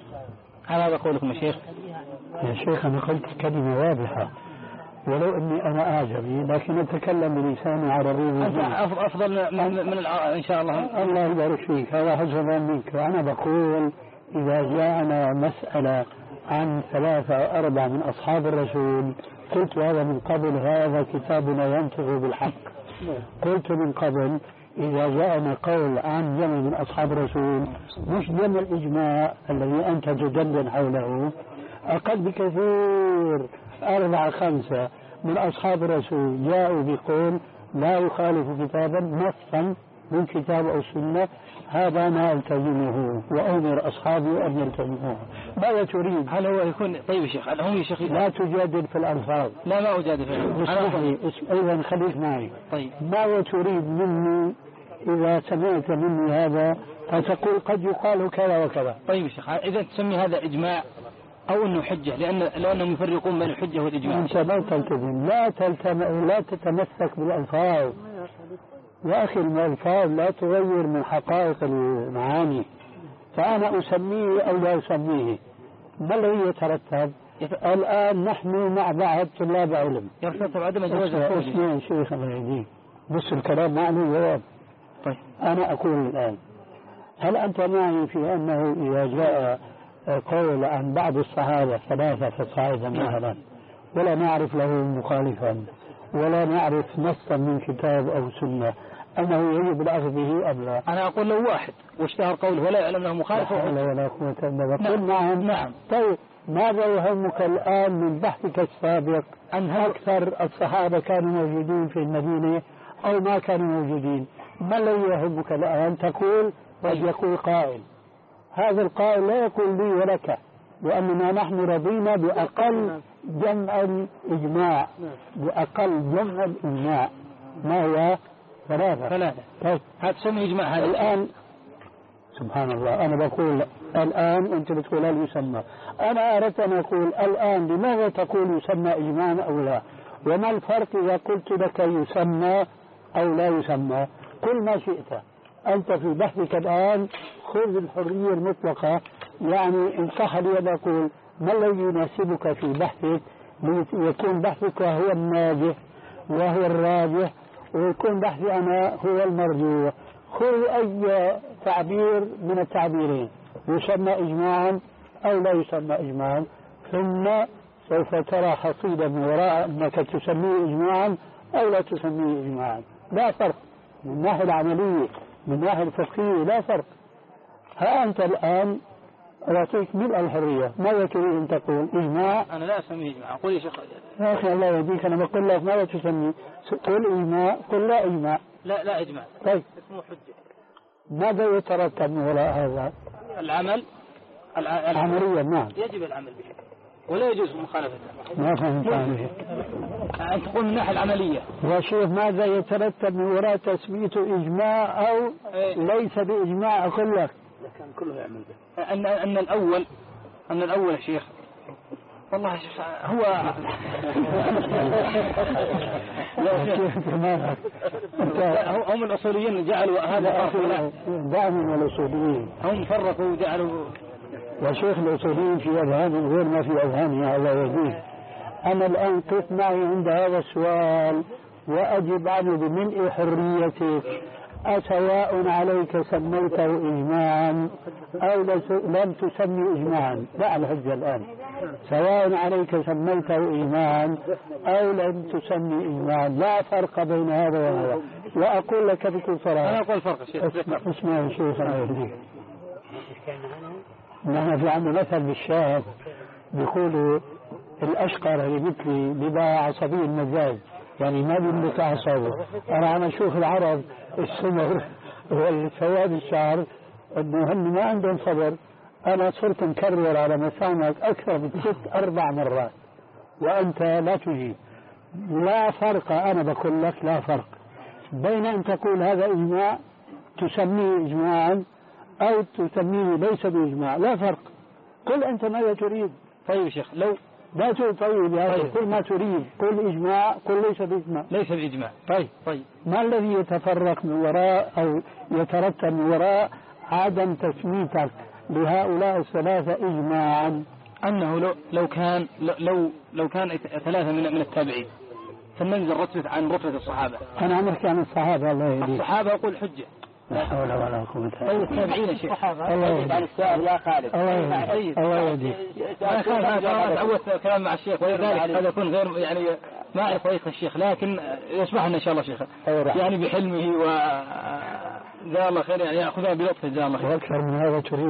هذا قولكم يا شيخ؟ يا شيخ أنا قلت كلمة واضحة، ولو أني أنا أعجمي لكن أتكلم بلسان عربي. أنت أفضل من من إن شاء الله. الله يبارك فيك، هذا حسنا منك. وأنا بقول إذا جاءنا مسألة عن ثلاثة أو أربعة من أصحاب الرسول، قلت هذا من قبل، هذا كتابنا ينطق بالحق. قلت من قبل إذا جاءنا قول عن جمع من أصحاب الرسول مش جمع الإجماع الذي أنت تدندن حوله، أقل بكثير أربعة خمسة من أصحاب الرسول جاءوا بقول لا يخالف كتابا نصا من كتاب أو سنة، هذا ما ألتزمه وأمر أصحابي أن يلتزموه. ماذا تريد؟ هل هو يكون طيب يا شيخ؟ هل هم يا شيخ لا تجادل في الألفاظ. لا ما أجادل في الألفاظ. اسمحني أيضا خليك معي. طيب ماذا تريد مني إذا سمعت مني هذا فتقول قد يقال كذا وكذا؟ طيب يا شيخ، إذا تسمي هذا إجماع أو أنه حجة، لأن لأنهم يفرقون بين الحجة والإجماع. أنت لا تلتزم، لا تلتم... لا تتمسك بالألفاظ يا أخي. الألفاظ لا تغير من حقائق المعاني، فأنا أسميه أو لا أسميه ما الذي يترتب؟ الآن نحن مع بعض طلاب علم يرتب عدم جواز الخروج. اسمعي شيخ الله يهديك، بس الكلام ما له جواب. طيب أنا أقول الآن، هل أنت معي في أنه إذا جاء قول عن بعض الصحابة ثلاثة فصاعدا مثلا ولا نعرف له مخالفا ولا نعرف نصا من كتاب أو سنة أنه يجب الأخذ به أم لا؟ أنا أقول لو واحد واشتهر قوله ولا يعلم له مخالف ولا ولا قوة إلا بالله. نعم نعم. طيب ماذا يهمك الآن من بحثك السابق أن أكثر الصحابة كانوا موجودين في المدينة أو ما كانوا موجودين؟ ما الذي يهمك الآن؟ تقول قد يقول قائل، هذا القائل لا يقول لي ولك، لأننا نحن رضينا بأقل جمع الإجماع، بأقل جمع الإجماع ما هو ثلاثة. ثلاثة. طيب هذا تسمى إجماع. هذا الآن سبحان الله، أنا بقول الآن أنت بتقول هل يسمى، أنا أردت أن أقول الآن لماذا تقول يسمى إجماعا أو لا؟ وما الفرق إذا قلت لك يسمى أو لا يسمى؟ قل ما شئت أنت في بحثك الآن، خذ الحرية المطلقة. يعني إن صح لي أن أقول ما الذي يناسبك في بحثك ليكون بحثك هو الناجح وهو الراجح، ويكون بحثي أنا هو المرجوح. خذ أي تعبير من التعبيرين، يسمى إجماعا أو لا يسمى إجماعا، ثم سوف ترى حصيلة من وراء أنك تسميه إجماعا أو لا تسميه إجماعا. لا فرق من الناحية العملية، من الناحية الفقهية لا فرق. ها أنت الآن أعطيك ملء الحرية، ماذا تريد أن تقول؟ إجماع؟ أنا لا أسميه إجماع. قل يا شيخ. يا أخي الله يهديك، أنا بقول لك ماذا تسميه؟ قل إجماع، قل لا إجماع. لا لا إجماع. طيب اسمه حجة. ماذا يترتب من وراء هذا؟ العمل الع... العملية. نعم يجب العمل به ولا يجوز مخالفته. ما فهمت عليه. أنت تقول من الناحية العملية يا شيخ ماذا يترتب من وراء تثبيته إجماع أو إيه؟ ليس بإجماع؟ أقول لك كان كله يعمل به. أن أن الأول أن الأول يا شيخ والله يا شيخ هو هم الأصوليين جعلوا هذا دعم من الأصوليين، هم فرقوا وجعلوا. يا شيخ الأصوليين في أذهانهم غير ما في أذهاننا، الله يهديه. أنا الآن قف معي عند هذا السؤال وأجب عنه بملء حريتك. أسواء عليك سميته إجماعا أو لم تسمي إجماعا؟ لا الحجة الآن. سواء عليك سميته إجماعا أو لم تسمي إجماعا، لا فرق بين هذا وهذا. وأقول لك بكل صراحة، أنا أقول فرق شيخ. اسمع اسمع يا شيخ، نحن في عندنا مثل بالشاهد بيقولوا الأشقر اللي مثلي بيبقى عصبي المزاج، يعني ما بيملك أعصابه. أنا عم أشوف العرب السمر والسواد الشعر إنه هن ما عندهم صبر. أنا صرت مكرر على مسامعك أكثر من ست أربع مرات وأنت لا تجيب. لا فرق، أنا بقول لك لا فرق بين أن تقول هذا إجماع تسميه إجماعا أو تسميه ليس بإجماع، لا فرق. قل أنت ماذا تريد. طيب شيخ، لو لا تقول طيب يا طيب. قل ما تريد، قل إجماع، قل ليس بإجماع. ليس بإجماع. طيب طيب ما الذي يتفرق من وراء أو يترتب من وراء عدم تسميتك لهؤلاء الثلاثة إجماعا؟ أنه لو لو كان لو لو كان ثلاثة من من التابعين فننزل رتبة عن رتبة الصحابة. أنا عم أحكي عن الصحابة. الله يهديك. الصحابة أقول حجة. لا حول ولا قوة إلا بالله. التابعين يا شيخ. الله يهديك. السؤال يا خالد. الله يهديك. الله يهديك. أنا خالد أنا تعودت كلام مع الشيخ، ولذلك هذا يكون غير يعني ما أعرف طريقة الشيخ، لكن يسمح لنا إن شاء الله شيخ يعني بحلمه و جزاه الله خير، يعني يأخذها بلطف جزاه الله خير. أكثر من هذا تريد؟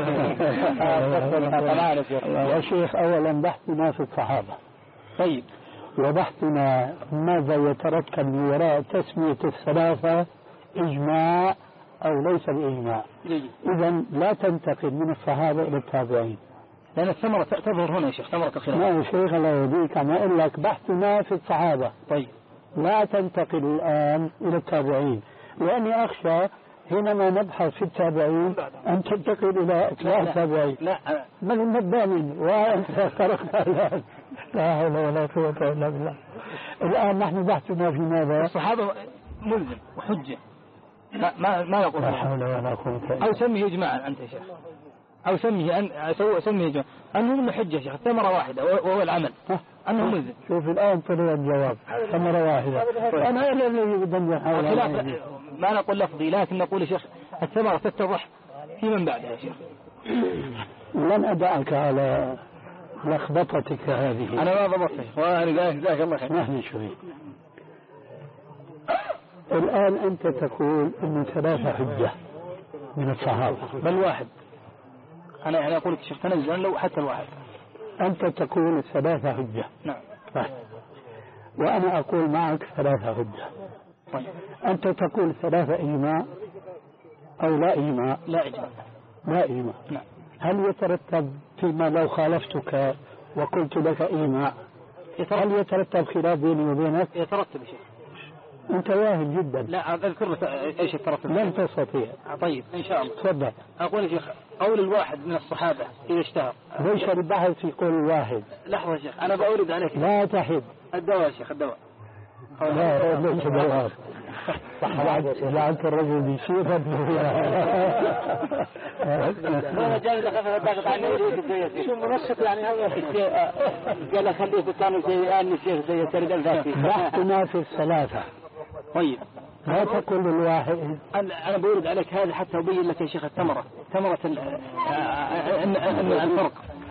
الله يا شيخ. أولا بحثنا في الصحابة. طيب. وبحثنا ماذا يترتب من وراء تسمية الثلاثة إجماع أو ليس بإجماع. إذا لا تنتقل من الصحابة إلى التابعين، لأن الثمرة تظهر هنا يا شيخ، ثمرة الخلاف. ما يا شيخ الله يهديك، أنا أقول لك بحثنا في الصحابة. طيب. لا تنتقل الآن إلى التابعين، لأني أخشى حينما نبحث في التابعين أن تنتقل إلى إطلاع التابعين. لا بل النبامين وأنت خرقنا الآن. لا حول ولا قوة إلا بالله. الآن نحن بحثنا في ماذا؟ الصحابة ملزم وحجة، ما ما ما يقول. لا حول ولا قوة إلا بالله. أو سميه إجماعا أنت يا شيخ، أو سميه أن أو سميه إجماعا أنه من حجة يا شيخ، ثمرة واحدة وهو العمل أنه ملزم. شوف الآن طلع الجواب ثمرة واحدة. أنا إلا الذي بدنا نحاول. ما نقول لفظي، لكن نقول يا شيخ الثمرة تتضح في من بعدها يا شيخ. لن أدعك على لخبطتك هذه. أنا ما ضبطت وأنا جزاك الله خير. نحن شوي. الآن أنت تقول أن ثلاثة حجة من الصحابة بل واحد. أنا يعني أقول لك شيخ تنزل لو حتى الواحد. أنت تقول الثلاثة حجة. نعم. طيب. وأنا أقول معك ثلاثة حجة. طيب. أنت تقول ثلاثة إجماع أو لا إجماع؟ لا إجماع. لا إجماع. نعم. هل يترتب فيما لو خالفتك وقلت لك إجماع هل يترتب خلاف بيني وبينك؟ يترتب يا شيخ. أنت واهب جدا. لا أذكر لك إيش الترتب. لن تستطيع. طيب إن شاء الله. تفضل. أقول يا شيخ قول الواحد من الصحابة إذا اشتهر. ليش البحث في قول الواحد؟ لحظة يا شيخ أنا بأورد عليك. لا تحد. الدواء يا شيخ الدواء. لا ليش دواء. جعلت الرجل بشيخة ما جاي لك ضغط على النبي شو منشط يعني هذا قال خليه كانوا شيئان الشيخ زي سرد الذاتي. بحثنا في الثلاثة. طيب لا تقول الواحد. أنا بورد عليك هذا حتى أبين لك يا شيخ الثمرة ثمرة الفرق.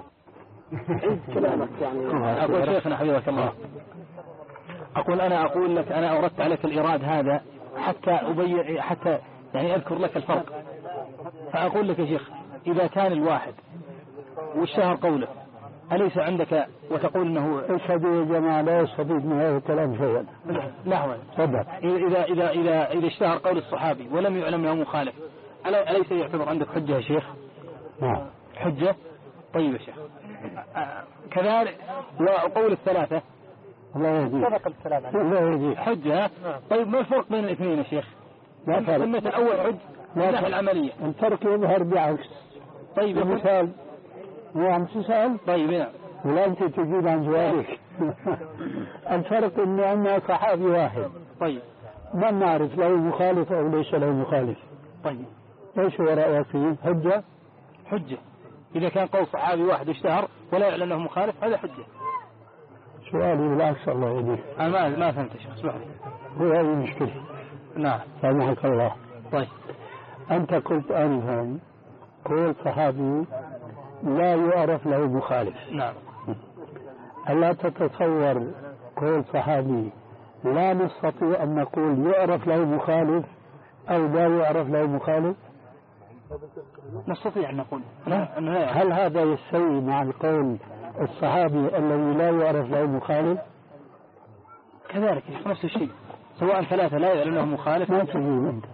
كلامك يعني. أقول شيخنا حبيبك الله، أقول أنا أقول لك أنا أوردت عليك الإيراد هذا حتى أبين حتى يعني أذكر لك الفرق. فأقول لك يا شيخ إذا كان الواحد والشهر قوله أليس عندك وتقول أنه اشهدوا يا جماعة لا يستفيد من هذا الكلام شيئا. لحظة. تفضل. إذا إذا إذا إذا اشتهر قول الصحابي ولم يعلم له مخالف أليس يعتبر عندك حجة يا شيخ؟ نعم. حجة. طيب يا شيخ كذلك وقول الثلاثة الله يهديك. سبق الكلام عنه. الله يهديك. حجة. طيب ما الفرق بين الاثنين يا شيخ؟ لا فرق. سميت الأول حج من الناحية العملية. الفرق يظهر بعكس. طيب مثال هو عم تسأل. طيب نعم. ولا أنت تجيب عن جوابك. الفرق إنه عندنا صحابي واحد. طيب. ما نعرف له مخالف أو ليس له مخالف. طيب. ايش هو رأيك فيه؟ حجة؟ حجة. إذا كان قول صحابي واحد اشتهر ولا يعلن له مخالف هذا حجة. سؤالي بالعكس الله يهديك. أنا ما ما فهمت شيخ اسمح لي. هو هذه المشكلة. نعم سامحك الله. طيب أنت قلت آنفا قول صحابي لا يعرف له مخالف. نعم. ألا تتصور قول صحابي لا نستطيع أن نقول يعرف له مخالف أو لا يعرف له مخالف؟ نستطيع أن نقول. هل هذا يستوي مع القول الصحابي الذي لا يعرف له مخالف؟ كذلك نفس الشيء، سواء ثلاثة لا يعلم له مخالف. ما تفهم أنت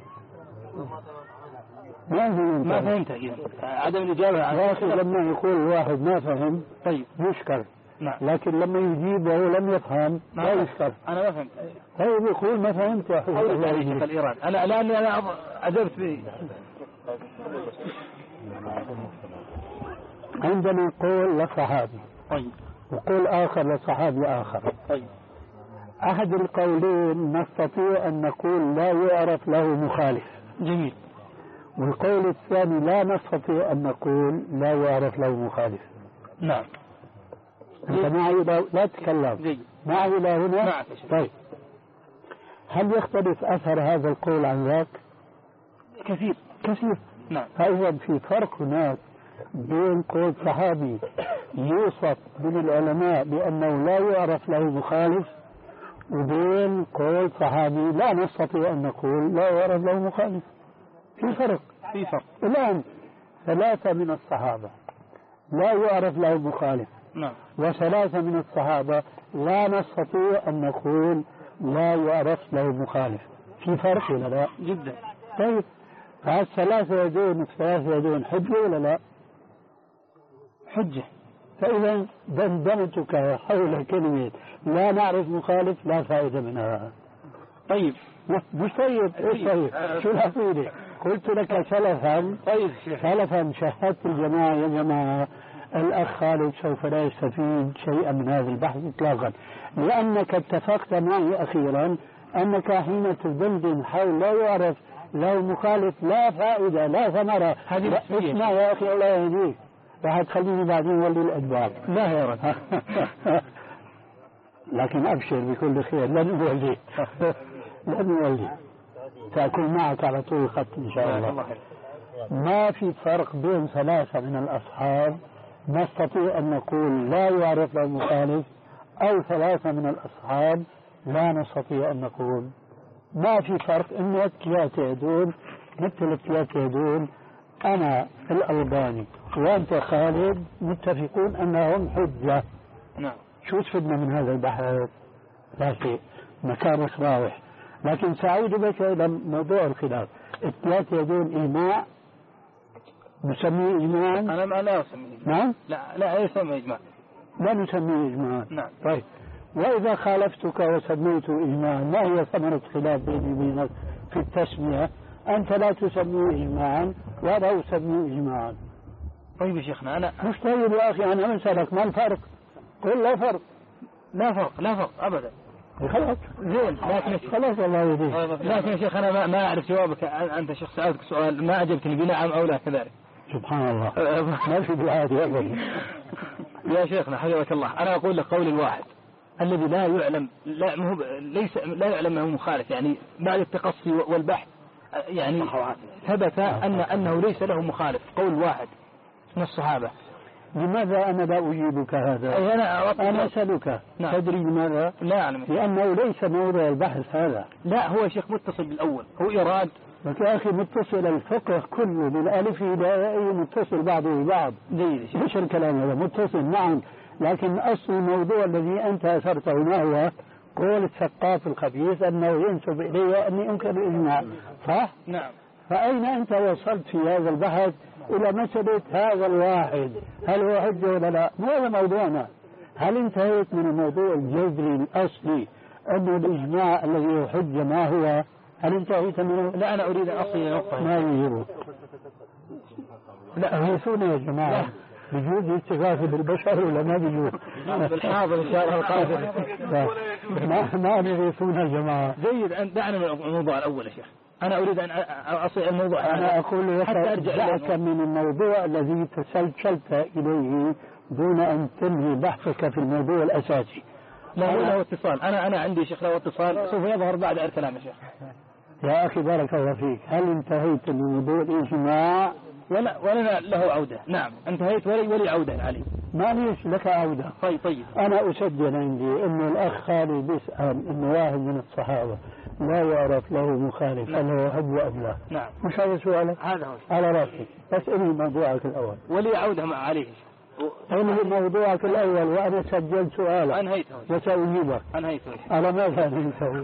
ما فهمت ما فهمت إذا عدم الإجابة. يا أخي لما يقول الواحد ما فهم طيب يشكر. نعم. لكن لما يجيب وهو لم يفهم لا يشكر. أنا ما فهمت. طيب يقول ما فهمت يا أخي. الإيراد أنا لأني أنا أجبت به. عندنا قول لصحابي طيب وقول آخر لصحابي آخر. طيب أحد القولين نستطيع أن نقول لا يعرف له مخالف. جميل. والقول الثاني لا نستطيع أن نقول لا يعرف له مخالف. نعم. أنت معي لا, لا تتكلم. جيد. معي إلى هنا. معك. طيب هل يختلف أثر هذا القول عن ذاك؟ كثير كثير. نعم. فإذا في فرق هناك بين قول صحابي يوصف من العلماء بأنه لا يعرف له مخالف وبين قول صحابي لا نستطيع أن نقول لا يعرف له مخالف. في فرق. في فرق. الآن ثلاثة من الصحابة لا يعرف له مخالف. نعم. وثلاثة من الصحابة لا نستطيع أن نقول لا يعرف له مخالف. في فرق ولا لا؟ جدا. طيب فالثلاثة يدون الثلاثة يدون حجة ولا لا؟ حجة. فإذا دندنتك حول كلمة لا نعرف مخالف لا فائدة منها. طيب مش طيب. ايش طيب؟ شو الحصيلة؟ قلت لك سلفا. طيب سلفا شهدت الجماعة يا جماعة الأخ خالد سوف لا يستفيد شيئا من هذا البحث إطلاقا، لأنك اتفقت معي أخيرا أنك حين تدندن حول لا يعرف له مخالف لا فائدة لا ثمرة. اسمع يا أخي الله يهديك راح تخليني بعدين ولي الأدبار. لا يا رب. لكن أبشر بكل خير لن أولي لن أولي سأكون معك على طول الخط إن شاء الله. ما في فرق بين ثلاثة من الأصحاب نستطيع أن نقول لا يعرف له مخالف أو ثلاثة من الأصحاب لا نستطيع أن نقول. ما في فرق إنه الثلاثة يدون مثل الثلاثة يدون أنا الألباني وأنت خالد متفقون أنهم حجة. نعم. شو تفدنا من هذا البحث؟ لا شيء. مكانك راوح. لكن سأعود بك إلى موضوع الخلاف. الثلاثة يدون إجماع نسميه إجماعا؟ أنا ما لا أسميه. نعم؟ لا لا يسمى إجماع. لا نسميه إجماعا. نعم. طيب وإذا خالفتك وسميته إجماعا ما هي ثمرة خلاف بيني وبينك في التسمية؟ أنت لا تسميه إجماعا ولا أسميه إجماعا. طيب يا شيخنا أنا مش طيب يا أخي أنا أسألك ما الفرق؟ قل لا فرق. لا فرق لا فرق أبدا. خلاص زين. لكن خلاص الله يهديك. لكن يا شيخ أنا ما, ما أعرف جوابك. أنت شخص سألتك سؤال ما أجبتني بنعم أو لا كذلك. سبحان الله. ما في دعاء أبدا. يا شيخنا حفظك الله أنا أقول لك قول الواحد الذي لا يعلم لا مهو ليس لا يعلم أنه مخالف يعني بعد التقصي والبحث يعني ثبت أن أنه ليس له مخالف. قول واحد من الصحابة. لماذا أنا لا أجيبك هذا؟ أنا أنا أسألك. نعم. تدري لماذا؟ لا أعلم. لأنه ليس موضوع البحث هذا. لا هو شيخ متصل بالأول هو إيراد. لك يا أخي متصل الفقه كله من ألف إلى أي متصل بعضه ببعض. جيد. إيش الكلام هذا؟ متصل نعم لكن أصل الموضوع الذي أنت أثرته ما هو قول الثقاف الخبيث أنه ينسب إلي أني أنكر الإجماع صح؟ نعم. فأين أنت وصلت في هذا البحث إلى مسألة هذا الواحد هل هو حجة ولا لا؟ هذا موضوعنا. هل انتهيت من الموضوع الجذري الأصلي أن الإجماع الذي هو حجة ما هو؟ هل انتهيت منه؟ لا أنا أريد أن أصل إلى نقطة. ما يجيبه. لا هيسونا يا جماعة. بجوز الاستغاثة بالبشر ولا ما بجوز؟ بالحاضر إن شاء الله القادم. ما ما نغيثون يا جماعة. جيد أن دعنا من الموضوع الأول يا شيخ. أنا أريد أن أصل الموضوع. أنا أقول لك دعك من الموضوع الذي تسلسلت إليه دون أن تنهي بحثك في الموضوع الأساسي. لا له اتصال. أنا أنا عندي شيخ له اتصال سوف يظهر بعد الكلام يا شيخ. يا أخي بارك الله فيك، هل انتهيت من موضوع الإجماع؟ ولا ولنا له عودة. نعم انتهيت ولي ولي عودة علي. ما ليش لك عودة. طيب طيب. أنا أسجل عندي إنه الأخ خالد بيسأل إنه واحد من الصحابة لا يعرف له مخالف، هل هو حب أم لا؟ نعم. مش هذا سؤالك؟ هذا هو. على رأسك، بس إنهي موضوعك الأول. ولي عودة مع عليه. إنهي موضوعك الأول وأنا سجلت سؤالك. أنهيته. وسأجيبك. أنهيته. على ماذا أنهيته؟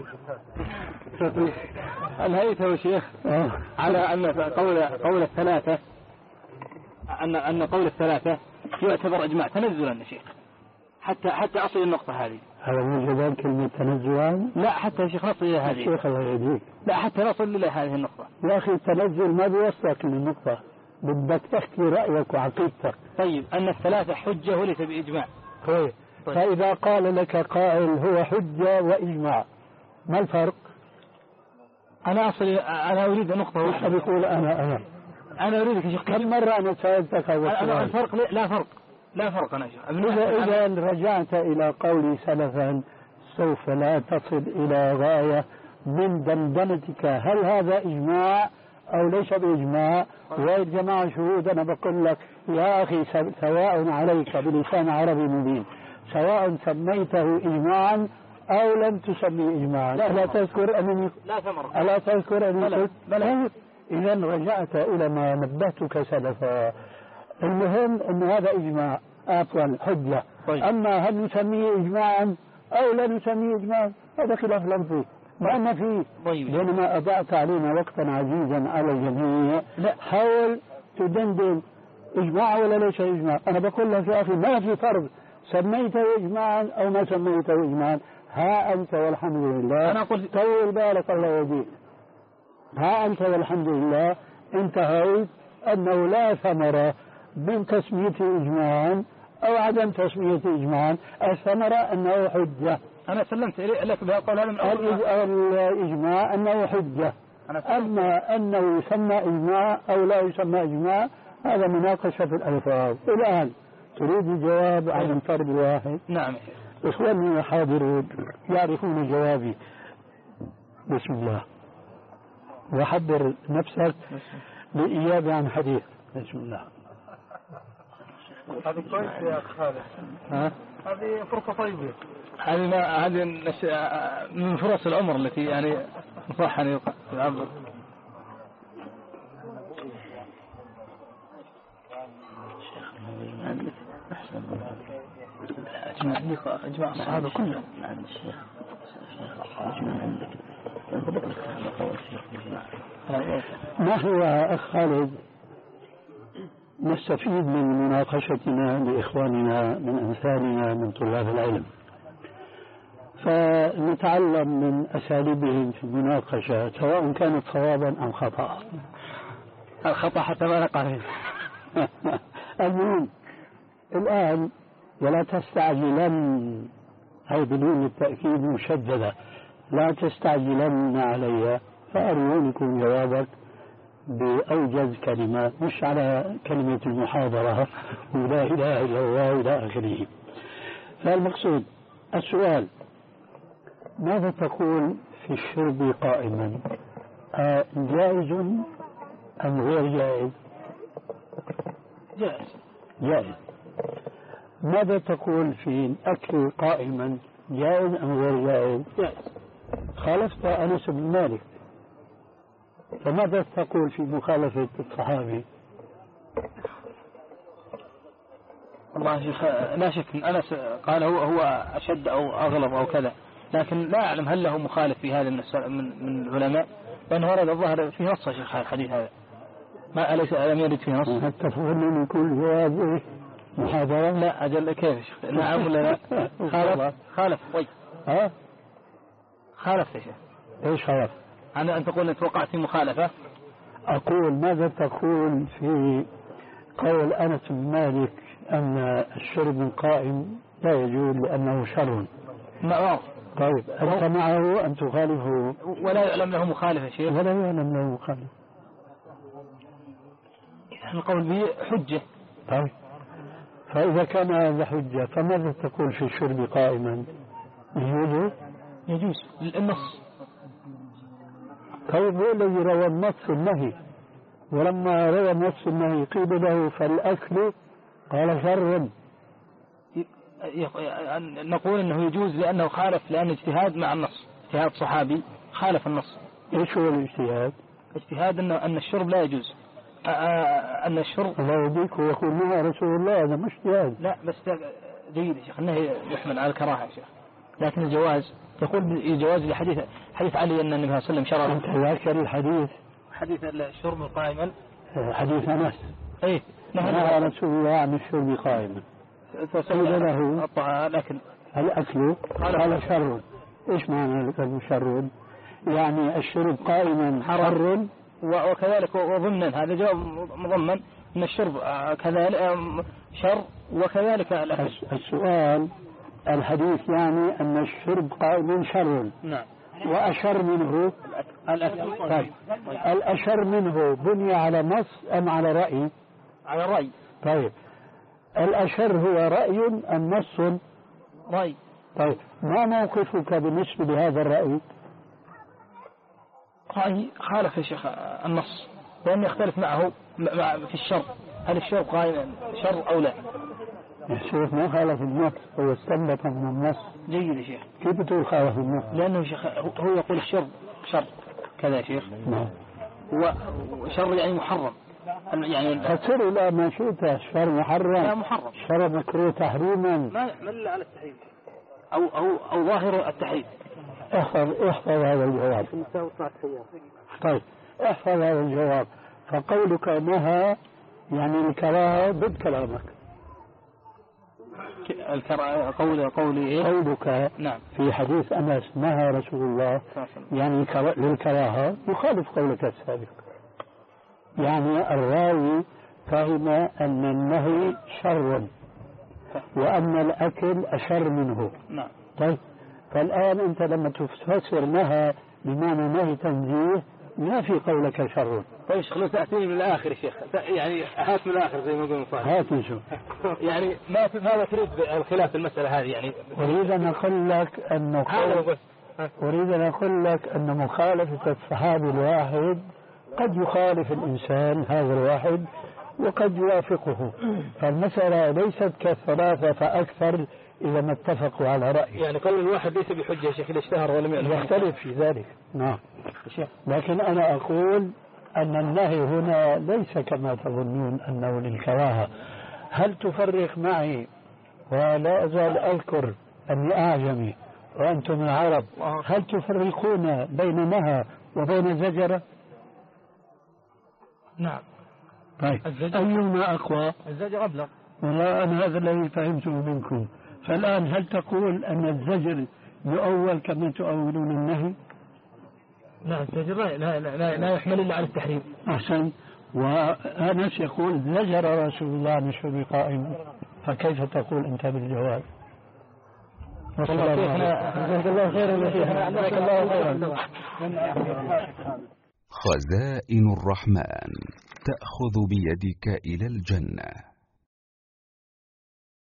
أنهيته شيخ آه. على أن قول قول الثلاثة أن أن قول الثلاثة يعتبر إجماع تنزلا يا شيخ، حتى حتى أصل النقطة هذه. هذا من جبال كلمة تنزلا؟ لا حتى يا شيخ نصل إلى هذه. شيخ الله يهديك. لا حتى نصل إلى هذه النقطة. يا أخي التنزل ما بيوصلك للنقطة، بدك تحكي رأيك وعقيدتك. طيب أن الثلاثة حجة وليس بإجماع. طيب. طيب. فإذا قال لك قائل هو حجة وإجماع، ما الفرق؟ أنا أصل أنا أريد نقطة. وش بيقول أنا أنا أنا أريدك يا شيخ. كم مرة أنا سألتك هذا السؤال؟ أنا الفرق لا فرق لا فرق أنا شيخ. إذا إذا رجعت إلى قولي سلفا سوف لا تصل إلى غاية من دندنتك هل هذا إجماع أو ليس بإجماع، والجماعة شهود. أنا بقول لك يا أخي سواء عليك بلسان عربي مبين، سواء سميته إجماعا أو لم تسميه إجماعا. ألا تذكر أنني لا ثمر. ألا تذكر أنني قلت بلى. إذا رجعت إلى ما نبهتك سلفا. المهم أن هذا إجماع أطول حجة. طيب. أما هل نسميه إجماعا أو لا نسميه إجماعا هذا خلاف لفظي ما أن فيه. طيب. بينما أضعت علينا وقتا عزيزا على الجميع. لا حاول تدندن إجماع ولا ليس إجماع. أنا بقول لك يا أخي ما في فرق سميته إجماعا أو ما سميته إجماعا. ها أنت والحمد لله. أنا قلت طول بالك الله يهديك. ها أنت والحمد لله انتهيت أنه لا ثمرة من تسميته إجماعا أو عدم تسميته إجماعا. الثمرة أنه حجة. أنا سلمت لك بقول هذا من الإجماع أنه حجة. أما أنه يسمى إجماع أو لا يسمى إجماع هذا مناقشة في الألفاظ. الآن تريد الجواب عن الفرد الواحد؟ نعم. إخواني الحاضرون يعرفون جوابي. بسم الله. وحضر نفسك للإجابة عن حديث. بسم الله. هذه كويس يا أخ خالد. ها؟ هذه فرصة طيبة. هذه ما هذه من فرص العمر التي يعني صح أن يعبر. أجمع لك أجمع الصحابة كلهم. ما هو أخ خالد نستفيد من مناقشتنا لإخواننا من أمثالنا من طلاب العلم، فنتعلم من أساليبهم في المناقشة سواء كانت صوابا أم خطأ. الخطأ حتى ما نقع. المهم الآن ولا تستعجلن، هي بدون التأكيد مشددة، لا تستعجلن علي فأرونكم جوابك بأوجز كلمة، مش على كلمة المحاضرة ولا إله إلا الله إلى آخره. فالمقصود السؤال ماذا تقول في الشرب قائما؟ جائز أم غير جائز؟ جائز. جائز. ماذا تقول في الأكل قائما؟ جائز أم غير جائز؟ جائز. خالفت أنس بن مالك، فماذا تقول في مخالفة الصحابي؟ والله شيخ لا شك أن أنس قال هو هو أشد أو أغلب أو كذا، لكن لا أعلم هل له مخالف في هذا من من العلماء، لأنه ورد الظاهر في نص شيخ الحديث هذا، ما أليس لم يرد في نص. حتى فهمني يكون جواب محاضرة؟ لا أجل كيف شيخ؟ نعم ولا لا؟ خالف خالف طيب. ها؟ خالف يا شيخ. إيش خالف؟ أنا أن تقول أنت وقعت في مخالفة. أقول ماذا تقول في قول أنس بن مالك أن الشرب القائم لا يجوز لأنه شر؟ ما طيب أنت معه أم تخالفه؟ ولا يعلم له مخالف يا شيخ. ولا يعلم له مخالف. القول به حجة. طيب فإذا كان هذا حجة فماذا تقول في الشرب قائما؟ يجوز يجوز النص. طيب هو الذي روى النص النهي، ولما روى النص النهي قيل له فالأكل قال شر. نقول أنه يجوز لأنه خالف، لأن اجتهاد مع النص، اجتهاد صحابي خالف النص. إيش هو الاجتهاد؟ اجتهاد أن أن الشرب لا يجوز، أن الشرب الله يهديك ويقول نهى رسول الله، هذا مش اجتهاد. لا بس جيد يا شيخ، النهي يحمل على الكراهة يا شيخ، لكن الجواز يقول الجواز لحديث حديث علي أن النبي صلى الله عليه وسلم شرع. أنت ذاكر الحديث؟ حديث الشرب قائما، حديث أنس. إيه نهى رسول الله عن الشرب قائما، قيل له الأكل الأكل قال شر. إيش معنى الأكل شر؟ يعني الشرب قائما حر، وكذلك وضمنا هذا جواب مضمن أن الشرب كذلك شر، وكذلك الأكل. السؤال الحديث يعني أن الشرب قائما شر. نعم. وأشر منه الأكل. طيب الأشر منه بني على نص أم على رأي؟ على رأي. طيب الأشر هو رأي أم نص؟ رأي. طيب ما موقفك بالنسبة لهذا الرأي؟ رأي خالف يا شيخ النص، لأن يختلف معه مع في الشر، هل الشر قائم شر أو لا؟ يا شيخ ما خالف النص، هو استنبط من النص. جيد يا شيخ. كيف تقول خالف النص؟ لأنه شيخ هو يقول الشر شر كذا يا شيخ. نعم. وشر يعني محرم، يعني فسر إلى ما شئت. شر محرم، لا محرم، شر مكروه تحريما، ما يحمل إلا على التحريم أو أو أو ظاهر التحريم. احفظ احفظ هذا الجواب. طيب احفظ هذا الجواب. فقولك نهى يعني الكراهة ضد كلامك. الكراهة قول قولي إيه؟ قولك نعم في حديث أنس نهى رسول الله يعني للكراهة يخالف قولك السابق. يعني الراوي فهم أن النهي شر وأن الأكل أشر منه. نعم. طيب فالآن أنت لما تفسر نهى بمعنى نهي تنزيه ما في قولك شر. طيب شيخ لو تأتيني من الآخر يا شيخ، يعني هات من الآخر زي ما يقول المصنف. هات نشوف. يعني ما ماذا تريد الخلاف المسألة هذه؟ يعني أريد أن أقول لك أنه أريد أن أقول لك أن مخالفة الصحابي الواحد قد يخالف الإنسان هذا الواحد وقد يوافقه، فالمسألة ليست كالثلاثة فأكثر إذا ما اتفقوا على رأي. يعني قول الواحد ليس بحجة يا شيخ إذا اشتهر ولم يعلم. يختلف في ذلك. نعم. لكن أنا أقول أن النهي هنا ليس كما تظنون أنه للكراهة. هل تفرق معي ولا أزال أذكر أني أعجمي وأنتم العرب، هل تفرقون بين نهى وبين زجرة؟ نعم. طيب أيهما أقوى؟ الزجر أبلغ. والله أنا هذا الذي فهمته منكم. فالآن هل تقول أن الزجر يؤول كما تؤولون النهي؟ لا الزجر لا, لا, لا, لا يحمل إلا على التحريم. أحسن. وأنس يقول زجر رسول الله عن الشرب قائما، فكيف تقول أنت بالجواب؟ والله جزاك الله خيرا. جزاك الله خيرا. خزائن الرحمن تأخذ بيدك إلى الجنة.